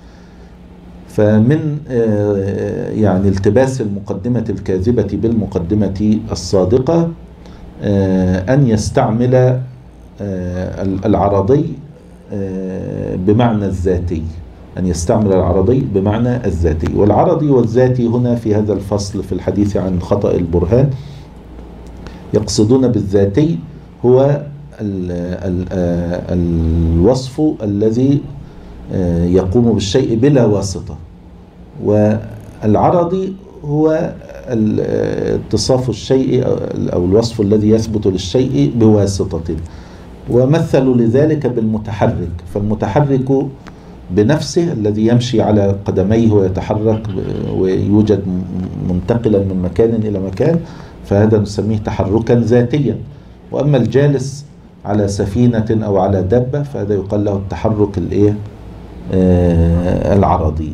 فمن يعني التباس المقدمة الكاذبة بالمقدمة الصادقة أن يستعمل العرضي بمعنى الذاتي، أن يستعمل العرضي بمعنى الذاتي. والعرضي والذاتي هنا في هذا الفصل في الحديث عن خطأ البرهان يقصدون بالذاتي هو ال ال الوصف الذي يقوم بالشيء بلا واسطة، والعرضي هو اتصاف الشيء أو الوصف الذي يثبت للشيء بواسطة. ومثلوا لذلك بالمتحرك، فالمتحرك بنفسه الذي يمشي على قدميه ويتحرك ويوجد منتقلا من مكان إلى مكان، فهذا نسميه تحركا ذاتيا. وأما الجالس على سفينة أو على دابة فهذا يقال له التحرك الإيه آه العرضي.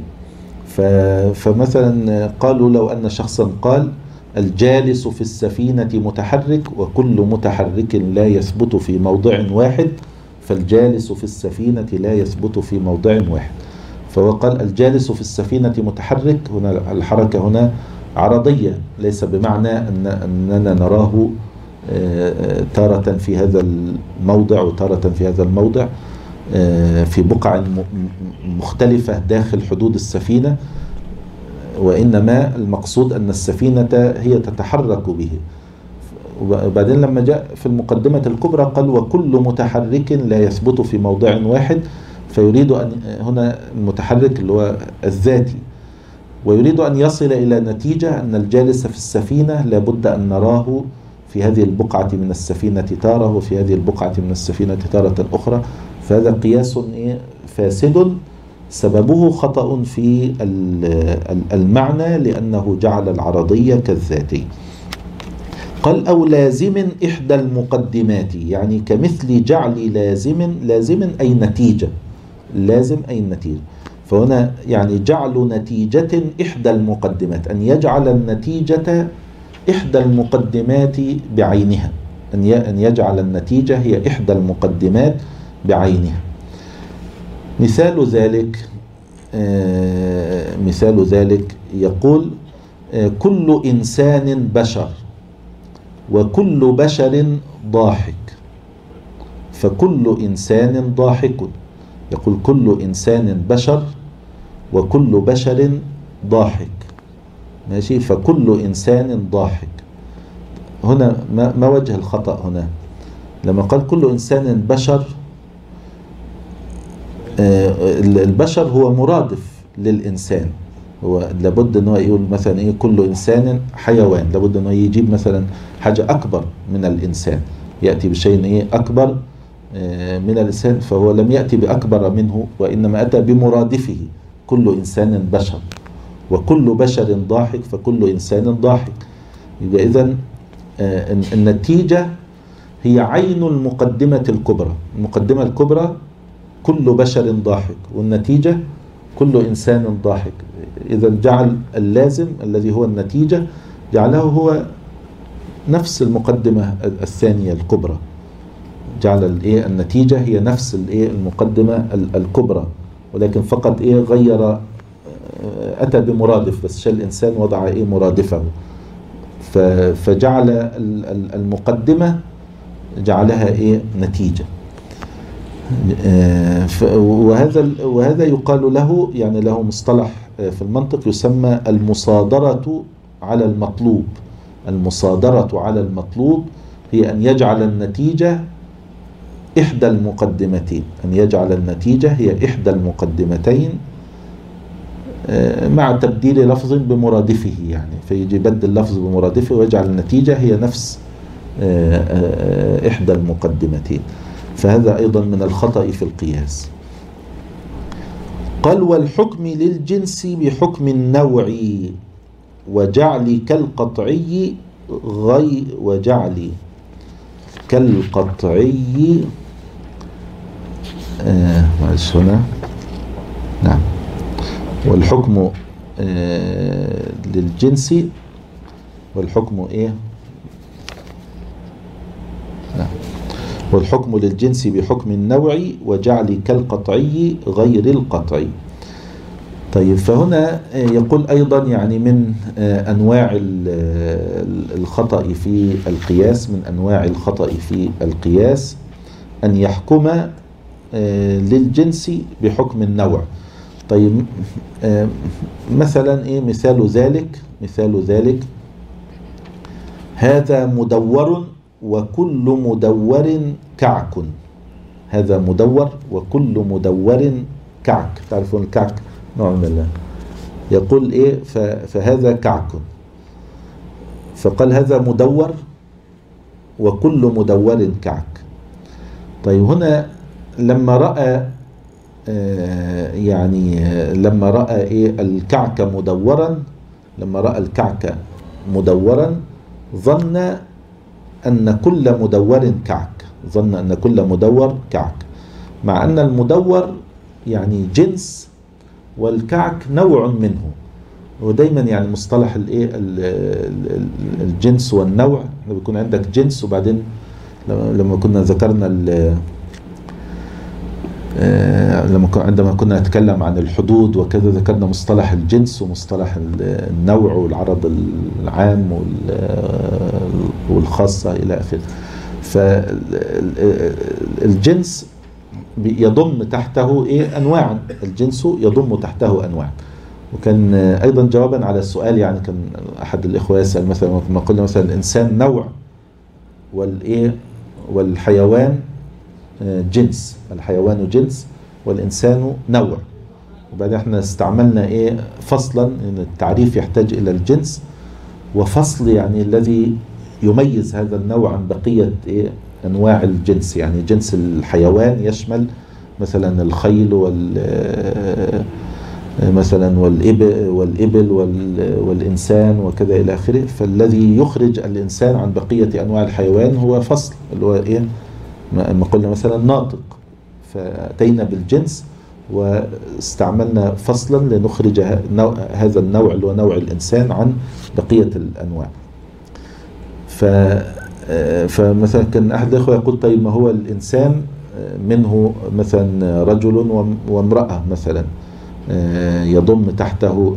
فمثلا قالوا لو أن شخصا قال الجالس في السفينة متحرك وكل متحرك لا يثبت في موضع واحد، فالجالس في السفينة لا يثبت في موضع واحد. فهو قال الجالس في السفينة متحرك، هنا الحركة هنا عرضية، ليس بمعنى أن أننا نراه تارة في هذا الموضع وتارة في هذا الموضع في بقع مختلفة داخل حدود السفينة، وإنما المقصود أن السفينة هي تتحرك به. وبعدين لما جاء في المقدمة الكبرى قال وكل متحرك لا يثبت في موضع واحد، فيريد أن هنا المتحرك اللي هو الذاتي، ويريد أن يصل إلى نتيجة أن الجالس في السفينة لابد أن نراه في هذه البقعة من السفينة تارة وفي هذه البقعة من السفينة تارة أخرى. فهذا قياس فاسد سببه خطأ في المعنى لأنه جعل العرضية كالذاتي. قال أو لازم إحدى المقدمات، يعني كمثل جعل لازم، لازم أي نتيجة، لازم أي نتيجة. فهنا يعني جعل نتيجة إحدى المقدمات، أن يجعل النتيجة إحدى المقدمات بعينها، أن يجعل النتيجة هي إحدى المقدمات بعينها. مثال ذلك آه مثال ذلك يقول آه كل إنسان بشر وكل بشر ضاحك، فكل إنسان ضاحك. يقول كل إنسان بشر وكل بشر ضاحك، ماشي، فكل إنسان ضاحك. هنا ما وجه الخطأ هنا؟ لما قال كل إنسان بشر، البشر هو مرادف للإنسان، هو لابد أنه يقول مثلا إيه كل إنسان حيوان، لابد أنه يجيب مثلا حاجة أكبر من الإنسان، يأتي بشيء إيه أكبر من الإنسان، فهو لم يأتي بأكبر منه وإنما أتى بمرادفه، كل إنسان بشر وكل بشر ضاحك فكل إنسان ضاحك. يبقى إذن النتيجة هي عين المقدمة الكبرى، المقدمة الكبرى كل بشر ضاحك والنتيجة كل إنسان ضاحك. إذا جعل اللازم الذي هو النتيجة جعله هو نفس المقدمة الثانية الكبرى، جعل الإيه النتيجة هي نفس الإيه المقدمة الكبرى، ولكن فقط إيه غير، أتى بمرادف بس، شال الإنسان وضع إيه مرادفه، فجعل المقدمة جعلها إيه نتيجة. وهذا وهذا يقال له، يعني له مصطلح في المنطق يسمى المصادرة على المطلوب. المصادرة على المطلوب هي أن يجعل النتيجة إحدى المقدمتين، أن يجعل النتيجة هي إحدى المقدمتين مع تبديل لفظ بمرادفه، يعني فيجي يبدل لفظ بمرادفه ويجعل النتيجة هي نفس إحدى المقدمتين. فهذا أيضا من الخطأ في القياس. قال والحكم للجنس بحكم النوع وجعل كالقطعي غير وجعل كالقطعي آه معلش هنا نعم والحكم آه للجنس والحكم ايه نعم والحكم للجنس بحكم النوع وجعل كالقطعي غير القطعي. طيب فهنا يقول أيضا يعني من أنواع الخطأ في القياس، من أنواع الخطأ في القياس أن يحكم للجنس بحكم النوع. طيب مثلا إيه مثال ذلك؟ مثال ذلك هذا مدور وكل مدور كعك. هذا مدور وكل مدور كعك. تعرفون الكعك نوع من الله. يقول إيه فهذا كعك، فقال هذا مدور وكل مدور كعك. طيب هنا لما رأى يعني لما رأى إيه الكعك مدورا لما رأى الكعك مدورا ظن أن كل مدور كعك ظن أن كل مدور كعك، مع أن المدور يعني جنس والكعك نوع منه. ودايما يعني مصطلح الايه الجنس والنوع، بيكون عندك جنس، وبعدين لما كنا ذكرنا لما عندما كنا نتكلم عن الحدود وكذا ذكرنا مصطلح الجنس ومصطلح النوع والعرض العام والخاصة إلى آخره. فالجنس يضم تحته إيه أنواعا، الجنس يضم تحته أنواع. وكان أيضا جوابا على السؤال، يعني كان أحد الإخوة يسأل مثلا ما قلنا مثلا الإنسان نوع والإيه والحيوان جنس، الحيوان جنس والإنسان نوع. وبعدين احنا استعملنا إيه فصلا إن التعريف يحتاج إلى الجنس، وفصل يعني الذي يميز هذا النوع عن بقية إيه أنواع الجنس. يعني جنس الحيوان يشمل مثلا الخيل وال مثلا والإبل, والإبل والإنسان وكذا إلى آخره. فالذي يخرج الإنسان عن بقية أنواع الحيوان هو فصل اللي هو إيه ما قلنا مثلا ناطق، فأتينا بالجنس واستعملنا فصلا لنخرج هذا النوع اللي هو نوع الإنسان عن بقية الأنواع. ف فمثلا كان أحد الأخوة يقول طيب ما هو الإنسان منه مثلا رجل وامرأة مثلا يضم تحته،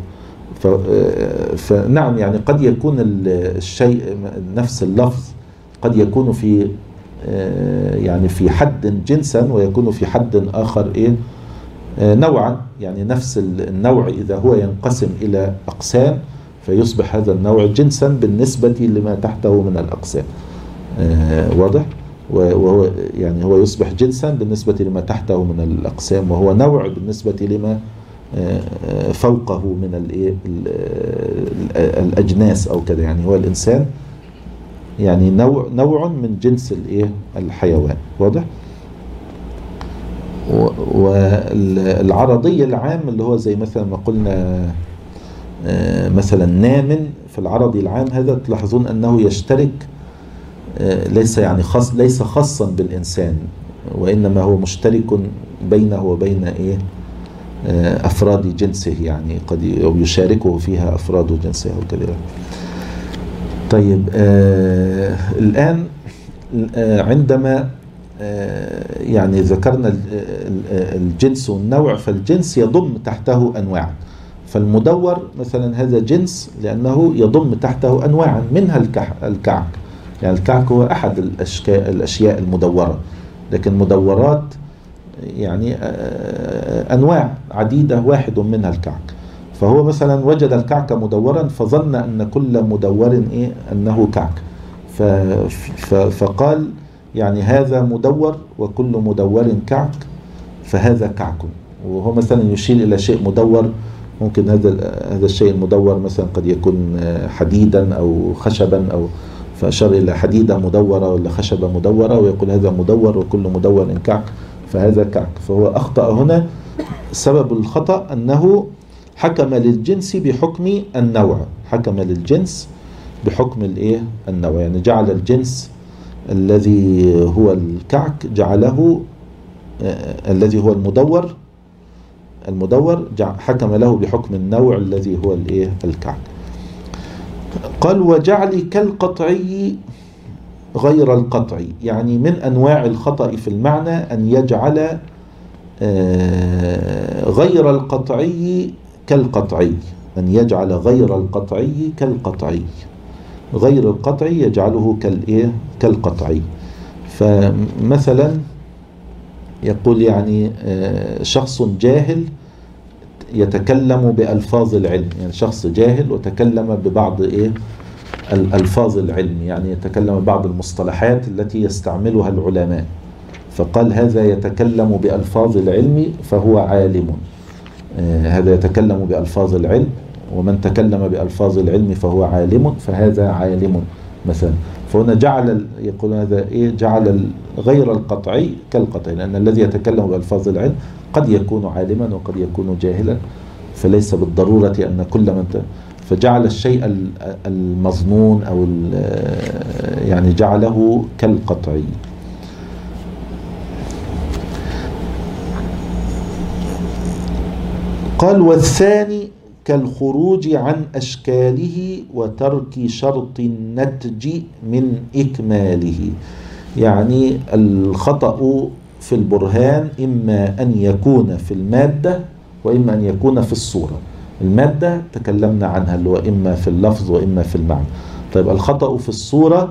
فنعم يعني قد يكون الشيء نفس اللفظ قد يكون في يعني في حد جنسا ويكون في حد آخر إيه نوعا. يعني نفس النوع إذا هو ينقسم إلى أقسام فيصبح هذا النوع جنسا بالنسبة لما تحته من الأقسام. واضح؟ وهو يعني هو يصبح جنسا بالنسبة لما تحته من الأقسام، وهو نوع بالنسبة لما فوقه من الإيه الأجناس أو كذا. يعني هو الإنسان يعني نوع نوع من جنس الإيه الحيوان. واضح؟ والعرضية العام اللي هو زي مثلا ما قلنا مثلا نامن في العرضي العام، هذا تلاحظون أنه يشترك ليس يعني خاص ليس خاصا بالإنسان، وإنما هو مشترك بينه وبين إيه أفراد جنسه، يعني قد يشاركه فيها أفراد جنسه وكذا. طيب آه الآن آه عندما آه يعني ذكرنا الجنس والنوع، فالجنس يضم تحته أنواع. فالمدور مثلا هذا جنس لأنه يضم تحته أنواعا منها الكعك. يعني الكعك هو أحد الأشياء المدورة، لكن مدورات يعني أنواع عديدة واحد منها الكعك. فهو مثلا وجد الكعك مدورا فظن أن كل مدور إيه أنه كعك، فقال يعني هذا مدور وكل مدور كعك فهذا كعك. وهو مثلا يشير إلى شيء مدور، ممكن هذا هذا الشيء المدور مثلا قد يكون حديدا أو خشبا، أو فأشار إلى حديدة مدورة ولا خشبة مدورة ويقول هذا مدور وكل مدور كعك فهذا كعك. فهو أخطأ هنا. سبب الخطأ أنه حكم للجنس بحكم النوع، حكم للجنس بحكم الإيه النوع. يعني جعل الجنس الذي هو الكعك جعله آه الذي هو المدور المدور حكم له بحكم النوع الذي هو الإيه الكعك. قال وجعل كالقطعي غير القطعي، يعني من أنواع الخطأ في المعنى أن يجعل غير القطعي كالقطعي، أن يجعل غير القطعي كالقطعي، غير القطعي يجعله كالإيه كالقطعي. فمثلا يقول يعني شخص جاهل يتكلم بألفاظ العلم، يعني شخص جاهل وتكلم ببعض إيه الألفاظ العلم، يعني يتكلم بعض المصطلحات التي يستعملها العلماء، فقال هذا يتكلم بألفاظ العلم فهو عالم. آه هذا يتكلم بألفاظ العلم، ومن تكلم بألفاظ العلم فهو عالم، فهذا عالم مثلا. فهنا جعل يقول هذا إيه جعل غير القطعي كالقطعي، لأن الذي يتكلم بألفاظ العلم قد يكون عالما وقد يكون جاهلا، فليس بالضرورة أن كل من فجعل الشيء المظنون أو يعني جعله كالقطعي. قال والثاني كالخروج عن أشكاله وترك شرط النتج من إكماله. يعني الخطأ في البرهان إما أن يكون في المادة وإما أن يكون في الصورة. المادة تكلمنا عنها اللي هو إما في اللفظ وإما في المعنى. طيب الخطأ في الصورة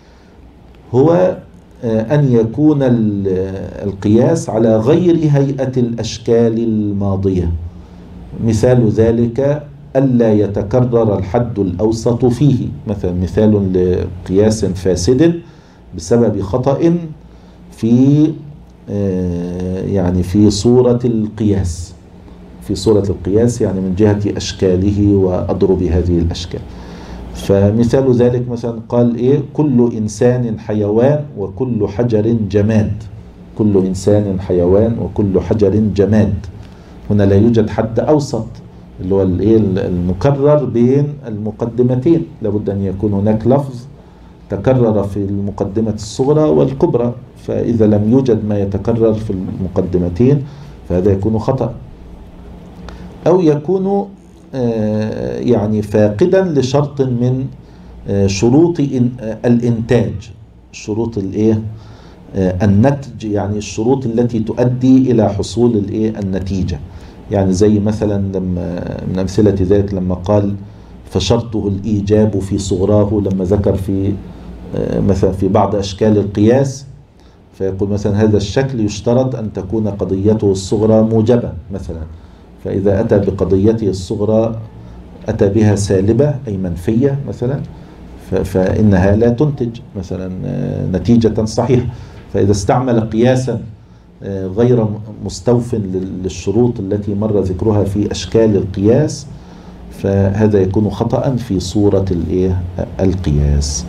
هو أن يكون القياس على غير هيئة الأشكال الماضية. مثال ذلك ألا يتكرر الحد الأوسط فيه، مثلا مثال لقياس فاسد بسبب خطأ في يعني في صورة القياس في صورة القياس يعني من جهة أشكاله وأضرب هذه الأشكال. فمثال ذلك مثلا قال إيه كل إنسان حيوان وكل حجر جماد. كل إنسان حيوان وكل حجر جماد. هنا لا يوجد حد أوسط اللي هو المكرر بين المقدمتين، لابد أن يكون هناك لفظ تكرر في المقدمة الصغرى والكبرى، فإذا لم يوجد ما يتكرر في المقدمتين فهذا يكون خطأ. أو يكون يعني فاقدا لشرط من شروط الإنتاج، شروط الإيه النتج، يعني الشروط التي تؤدي إلى حصول الإيه النتيجة. يعني زي مثلا لما من أمثلة ذلك لما قال فشرطه الإيجاب في صغراه، لما ذكر في مثلا في بعض أشكال القياس فيقول مثلا هذا الشكل يشترط أن تكون قضيته الصغرى موجبة مثلا، فإذا أتى بقضيته الصغرى أتى بها سالبة أي منفية مثلا فإنها لا تنتج مثلا نتيجة صحيحة. فإذا استعمل قياسا غير مستوف للشروط التي مر ذكرها في أشكال القياس فهذا يكون خطأ في صورة القياس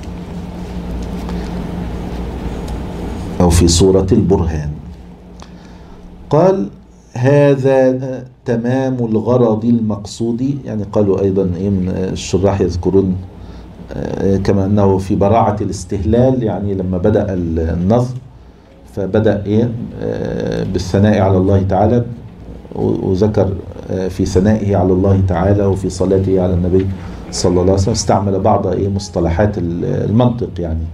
أو في صورة البرهان. قال هذا تمام الغرض المقصود. يعني قالوا أيضا من الشراح يذكرون كما أنه في براعة الاستهلال، يعني لما بدأ النظم فبدأ إيه بالثناء على الله تعالى، وذكر في ثنائه على الله تعالى وفي صلاته على النبي صلى الله عليه وسلم استعمل بعض إيه مصطلحات المنطق يعني.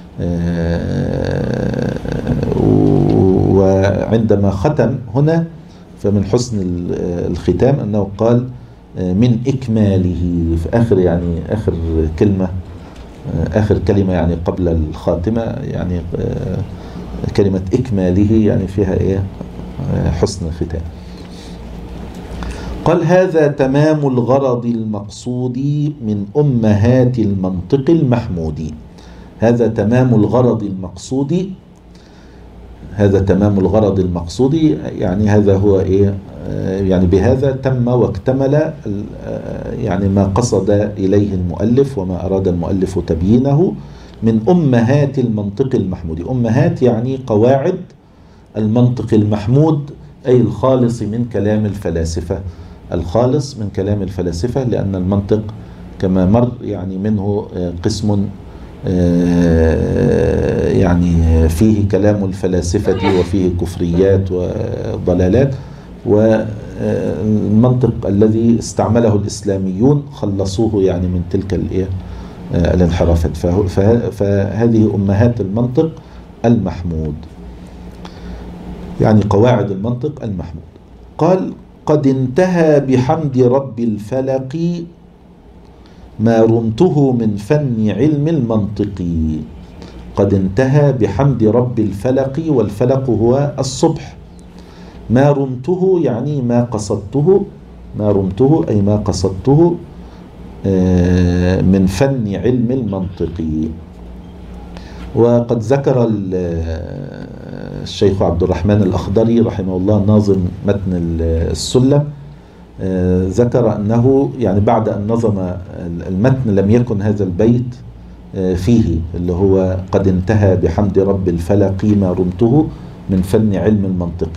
وعندما ختم هنا فمن حسن الختام أنه قال من إكماله في آخر يعني آخر كلمة آخر كلمة يعني قبل الخاتمة، يعني كلمة إكماله يعني فيها إيه حسن الختام. قال هذا تمام الغرض المقصود من أمهات المنطق المحمود. هذا تمام الغرض المقصود هذا تمام الغرض المقصود يعني هذا هو إيه يعني بهذا تم واكتمل يعني ما قصد إليه المؤلف وما أراد المؤلف تبيينه من أمهات المنطق المحمود. أمهات يعني قواعد المنطق المحمود أي الخالص من كلام الفلاسفة، الخالص من كلام الفلاسفة، لأن المنطق كما مر يعني منه قسم يعني فيه كلام الفلاسفة وفيه كفريات وضلالات، والمنطق الذي استعمله الإسلاميون خلصوه يعني من تلك الإيه الانحرافات. فهذه أمهات المنطق المحمود يعني قواعد المنطق المحمود. قال قد انتهى بحمد رب الفلق ما رمته من فن علم المنطق. قد انتهى بحمد رب الفلق، والفلق هو الصبح. ما رمته يعني ما قصدته، ما رمته أي ما قصدته من فن علم المنطق. وقد ذكر الشيخ عبد الرحمن الأخضري رحمه الله ناظم متن السلم، ذكر أنه يعني بعد أن نظم المتن لم يكن هذا البيت فيه، اللي هو قد انتهى بحمد رب الفلق ما رمته من فن علم المنطق.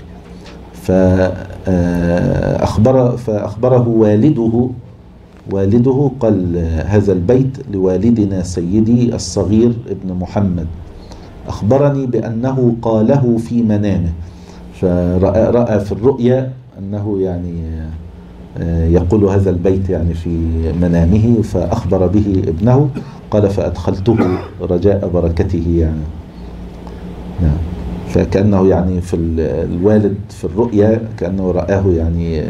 فأخبر فأخبره والده والده قال هذا البيت لوالدنا سيدي الصغير ابن محمد، أخبرني بأنه قاله في منامه، فرأى رأى في الرؤيا أنه يعني يقول هذا البيت يعني في منامه، فأخبر به ابنه. قال فأدخلته رجاء بركته يعني. نعم. فكأنه يعني في الوالد في الرؤيا كأنه رآه يعني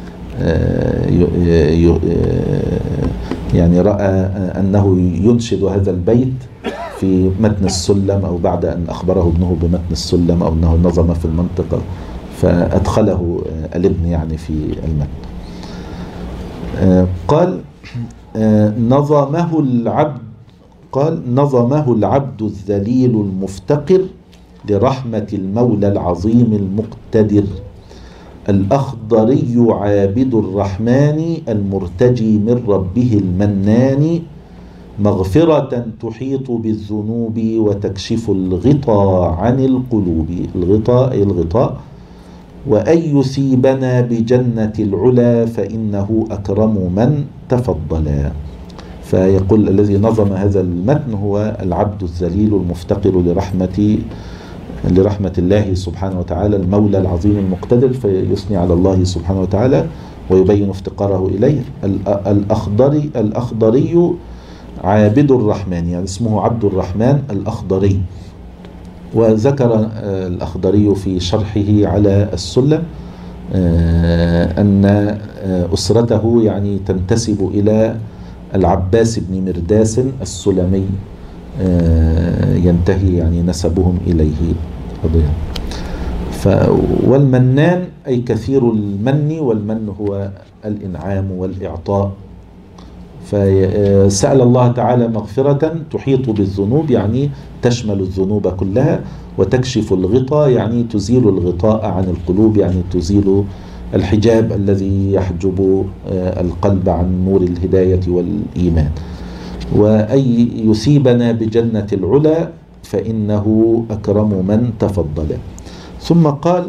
يعني رأى أنه ينشد هذا البيت في متن السلم، أو بعد أن أخبره ابنه بمتن السلم، أو أنه نظم في المنطقة فأدخله الابن يعني في المتن. قال نظمه العبد قال نظمه العبد الذليل المفتقر لرحمة المولى العظيم المقتدر، الأخضري عابد الرحمن المرتجي من ربه المنان، مغفرة تحيط بالذنوب وتكشف الغطاء عن القلوب. الغطاء أي الغطاء. وأن يثيبنا بجنة العلا فإنه أكرم من تفضلا. فيقول الذي نظم هذا المتن هو العبد الذليل المفتقر لرحمة لرحمة الله سبحانه وتعالى المولى العظيم المقتدر، فيثني على الله سبحانه وتعالى ويبين افتقاره إليه. الأخضري الأخضري عابد الرحمن، يعني اسمه عبد الرحمن الأخضري. وذكر الأخضري في شرحه على السلم أن أسرته يعني تنتسب إلى العباس بن مرداس السلمي، ينتهي يعني نسبهم إليه. والمنان أي كثير المن، والمن هو الإنعام والإعطاء. فسأل الله تعالى مغفرة تحيط بالذنوب، يعني تشمل الذنوب كلها، وتكشف الغطاء يعني تزيل الغطاء عن القلوب، يعني تزيل الحجاب الذي يحجب القلب عن نور الهداية والإيمان. وأي يثيبنا بجنة العلا فإنه أكرم من تفضل. ثم قال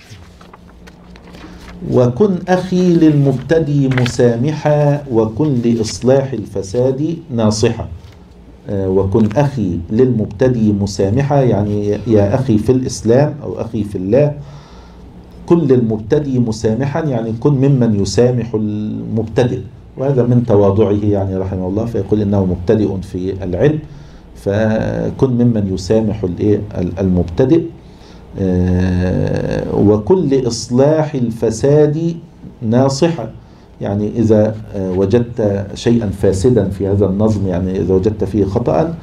وكن أخي للمبتدي مسامحا وكن لإصلاح الفساد ناصحا. وكن أخي للمبتدي مسامحا، يعني يا أخي في الإسلام أو أخي في الله، كل المبتدي مسامحا يعني كن ممن يسامح المبتدئ، وهذا من تواضعه يعني رحمه الله، فيقول إنه مبتدئ في العلم، فكن ممن يسامح المبتدئ. وكل إصلاح الفساد ناصحا، يعني إذا وجدت شيئا فاسدا في هذا النظم، يعني إذا وجدت فيه خطأ،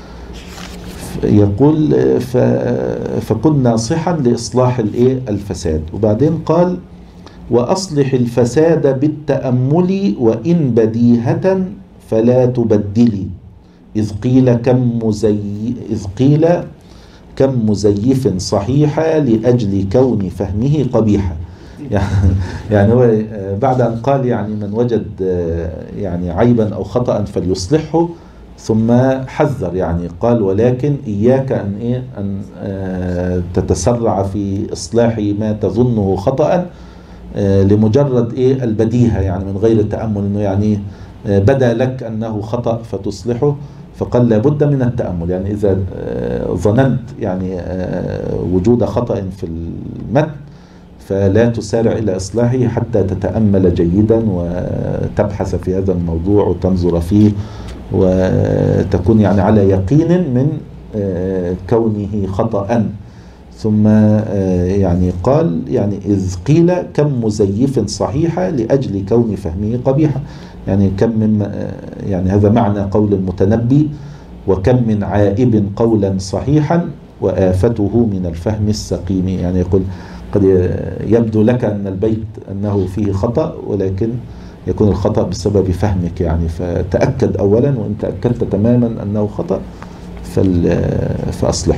يقول فكن ناصحا لإصلاح الفساد. وبعدين قال وأصلح الفساد بالتأمل وإن بديهة فلا تبدلي، إذ قيل كم مزي إذ قيل كم مزيف صحيحا لأجل كون فهمه قبيحا. يعني هو بعد أن قال يعني من وجد يعني عيبا أو خطأ فليصلحه، ثم حذر يعني قال ولكن إياك أن إيه أن تتسرع في إصلاح ما تظنه خطأ لمجرد إيه البديهة، يعني من غير التأمل، إنه يعني بدا لك أنه خطأ فتصلحه. فقال لابد من التأمل، يعني إذا ظننت يعني وجود خطأ في المتن فلا تسارع إلى إصلاحه حتى تتأمل جيدا وتبحث في هذا الموضوع وتنظر فيه، وتكون يعني على يقين من كونه خطأ. ثم يعني قال يعني إذ قيل كم مزيف صحيحا لأجل كون فهمه قبيحا، يعني كم من يعني هذا معنى قول المتنبي وكم من عائب قولا صحيحا وآفته من الفهم السقيم. يعني يقول قد يبدو لك أن البيت أنه فيه خطأ، ولكن يكون الخطأ بسبب فهمك، يعني فتأكد أولا، وإن تأكدت تماما أنه خطأ فأصلح.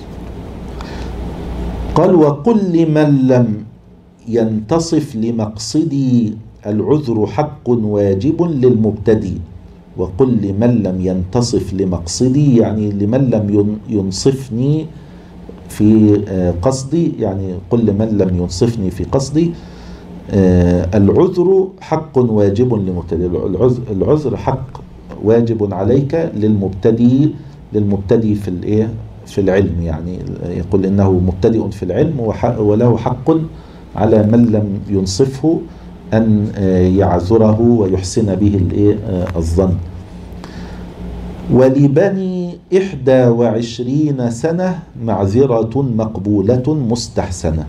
قال وقل لمن لم ينتصف لمقصدي العذر حق واجب للمبتدي، وقل لمن لم ينتصف لمقصدي، يعني لمن لم ينصفني في قصدي، يعني قل لمن لم ينصفني في قصدي. العذر حق واجب للمبتدئ، العذر حق واجب عليك للمبتدئ للمبتدئ في الايه في العلم، يعني يقول انه مبتدئ في العلم وله حق على من لم ينصفه ان يعذره ويحسن به الايه الظن. ولبني إحدى وعشرين سنة معذرة مقبولة مستحسنة.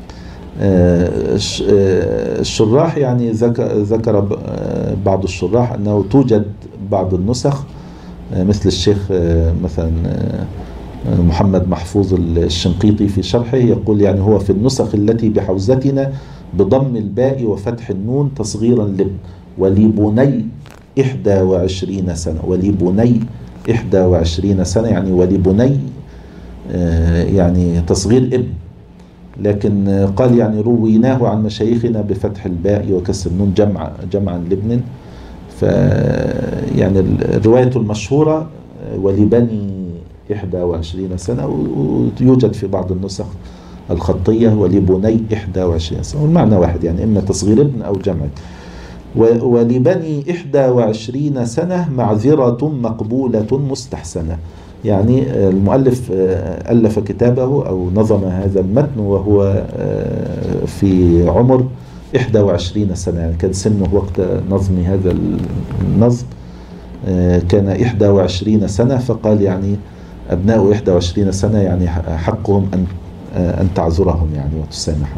الشراح يعني ذكر بعض الشراح أنه توجد بعض النسخ مثل الشيخ مثلا محمد محفوظ الشنقيطي في شرحه يقول يعني هو في النسخ التي بحوزتنا بضم الباء وفتح النون تصغيرا لب، ولبني إحدى وعشرين سنة، ولبني إحدى وعشرين سنة يعني ولبني يعني تصغير ابن، لكن قال يعني رويناه عن مشايخنا بفتح الباء وكسر النون جمع جمعا لابن. ف يعني الرواية المشهورة ولبني إحدى وعشرين سنة، ويوجد في بعض النسخ الخطية ولبني إحدى وعشرين سنة، والمعنى واحد يعني إما تصغير ابن أو جمع. ولبني إحدى وعشرين سنة معذرة مقبولة مستحسنة، يعني المؤلف ألف كتابه أو نظم هذا المتن وهو في عمر إحدى وعشرين سنة، يعني كان سنه وقت نظم هذا النظم كان إحدى وعشرين سنة، فقال يعني أبناء إحدى وعشرين سنة يعني حقهم أن أن تعذرهم يعني وتسامحهم.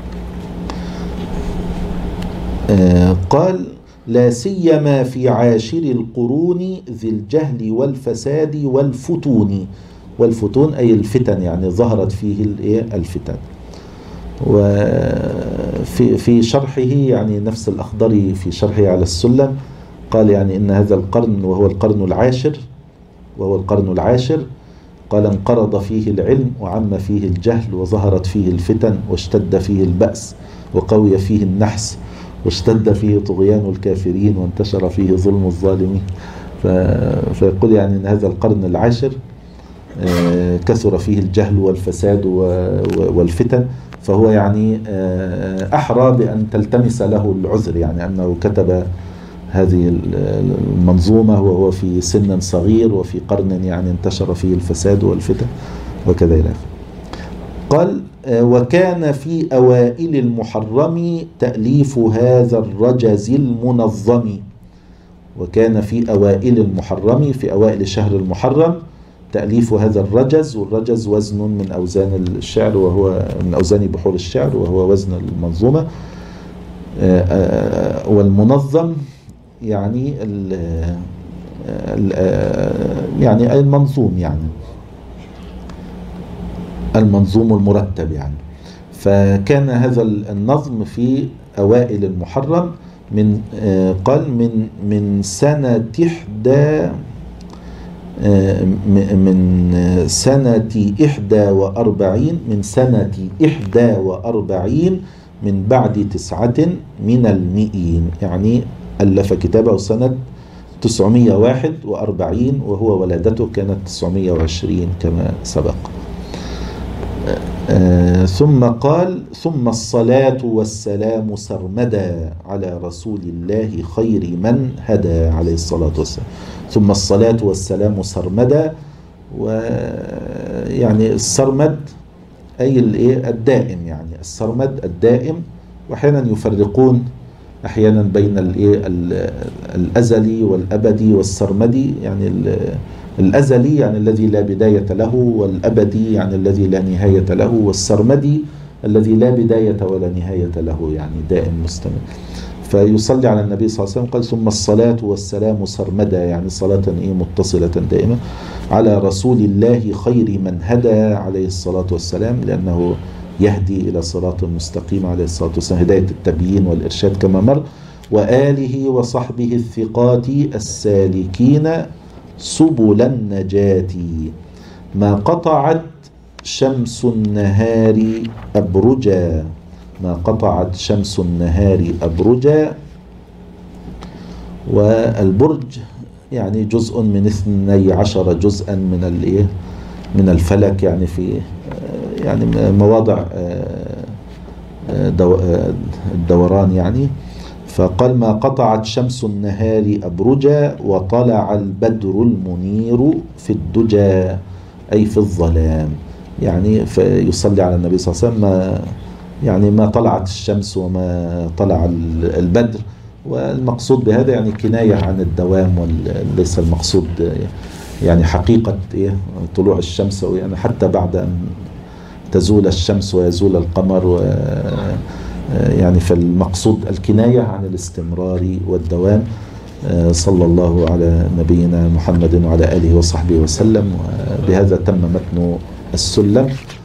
قال لا سيما في عاشر القرون ذي الجهل والفساد والفتون، والفتون أي الفتن يعني ظهرت فيه الفتن. وفي في شرحه يعني نفس الأخضري في شرحه على السلم قال يعني إن هذا القرن وهو القرن العاشر وهو القرن العاشر قال انقرض فيه العلم وعم فيه الجهل وظهرت فيه الفتن واشتد فيه البأس وقوي فيه النحس واشتد فيه طغيان الكافرين وانتشر فيه ظلم الظالمين. فيقول يعني ان هذا القرن العاشر كثر فيه الجهل والفساد والفتن، فهو يعني احرى بان تلتمس له العذر، يعني انه كتب هذه المنظومة وهو في سن صغير وفي قرن يعني انتشر فيه الفساد والفتن وكذا إلى آخره. قال وكان في أوائل المحرم تأليف هذا الرجز المنظم، وكان في أوائل المحرم في أوائل شهر المحرم تأليف هذا الرجز، والرجز وزن من أوزان الشعر وهو من أوزان بحور الشعر وهو وزن المنظومة، والمنظم يعني ال ال يعني المنظوم يعني المنظوم المرتب يعني. فكان هذا النظم في أوائل المحرم من قال من من سنة إحدى من سنة إحدى وأربعين من سنة إحدى وأربعين من بعد تسعة من المئين، يعني ألف كتابه سنة تسعمائة وواحد وأربعين وهو ولادته كانت تسعمائة وعشرين كما سبق. آه ثم قال ثم الصلاة والسلام سرمدا على رسول الله خير من هدى عليه الصلاة والسلام. ثم الصلاة والسلام سرمدا، ويعني السرمد أي الدائم، يعني السرمد الدائم، وأحيانا يفرقون أحيانا بين الأزلي والأبدي والسرمدي، يعني الأزلي يعني الذي لا بداية له، والأبدي يعني الذي لا نهاية له، والسرمدي الذي لا بداية ولا نهاية له يعني دائم مستمر. فيصلي على النبي صلى الله عليه وسلم قال ثم الصلاة والسلام سرمدا، يعني صلاة إيه متصلة دائمة على رسول الله خير من هدى عليه الصلاة والسلام، لأنه يهدي إلى صراط مستقيم عليه الصلاة والسلام، هداية التبيين والإرشاد كما مر، وآله وصحبه الثقات السالكين سبل النجاة. ما قطعت شمس النهار أبرجا، ما قطعت شمس النهار أبرجا. والبرج يعني جزء من اثني عشر جزءا من الايه من الفلك، يعني في يعني مواضع الدوران يعني. فقال ما قطعت شمس النهار أبرجا وطلع البدر المنير في الدجى أي في الظلام، يعني فيصلي على النبي صلى الله عليه وسلم ما يعني ما طلعت الشمس وما طلع البدر، والمقصود بهذا يعني كناية عن الدوام، وليس المقصود يعني حقيقة إيه طلوع الشمس، يعني حتى بعد أن تزول الشمس ويزول القمر، يعني فالمقصود الكناية عن الاستمرار والدوام. صلى الله على نبينا محمد وعلى آله وصحبه وسلم. بهذا تم متن السلم.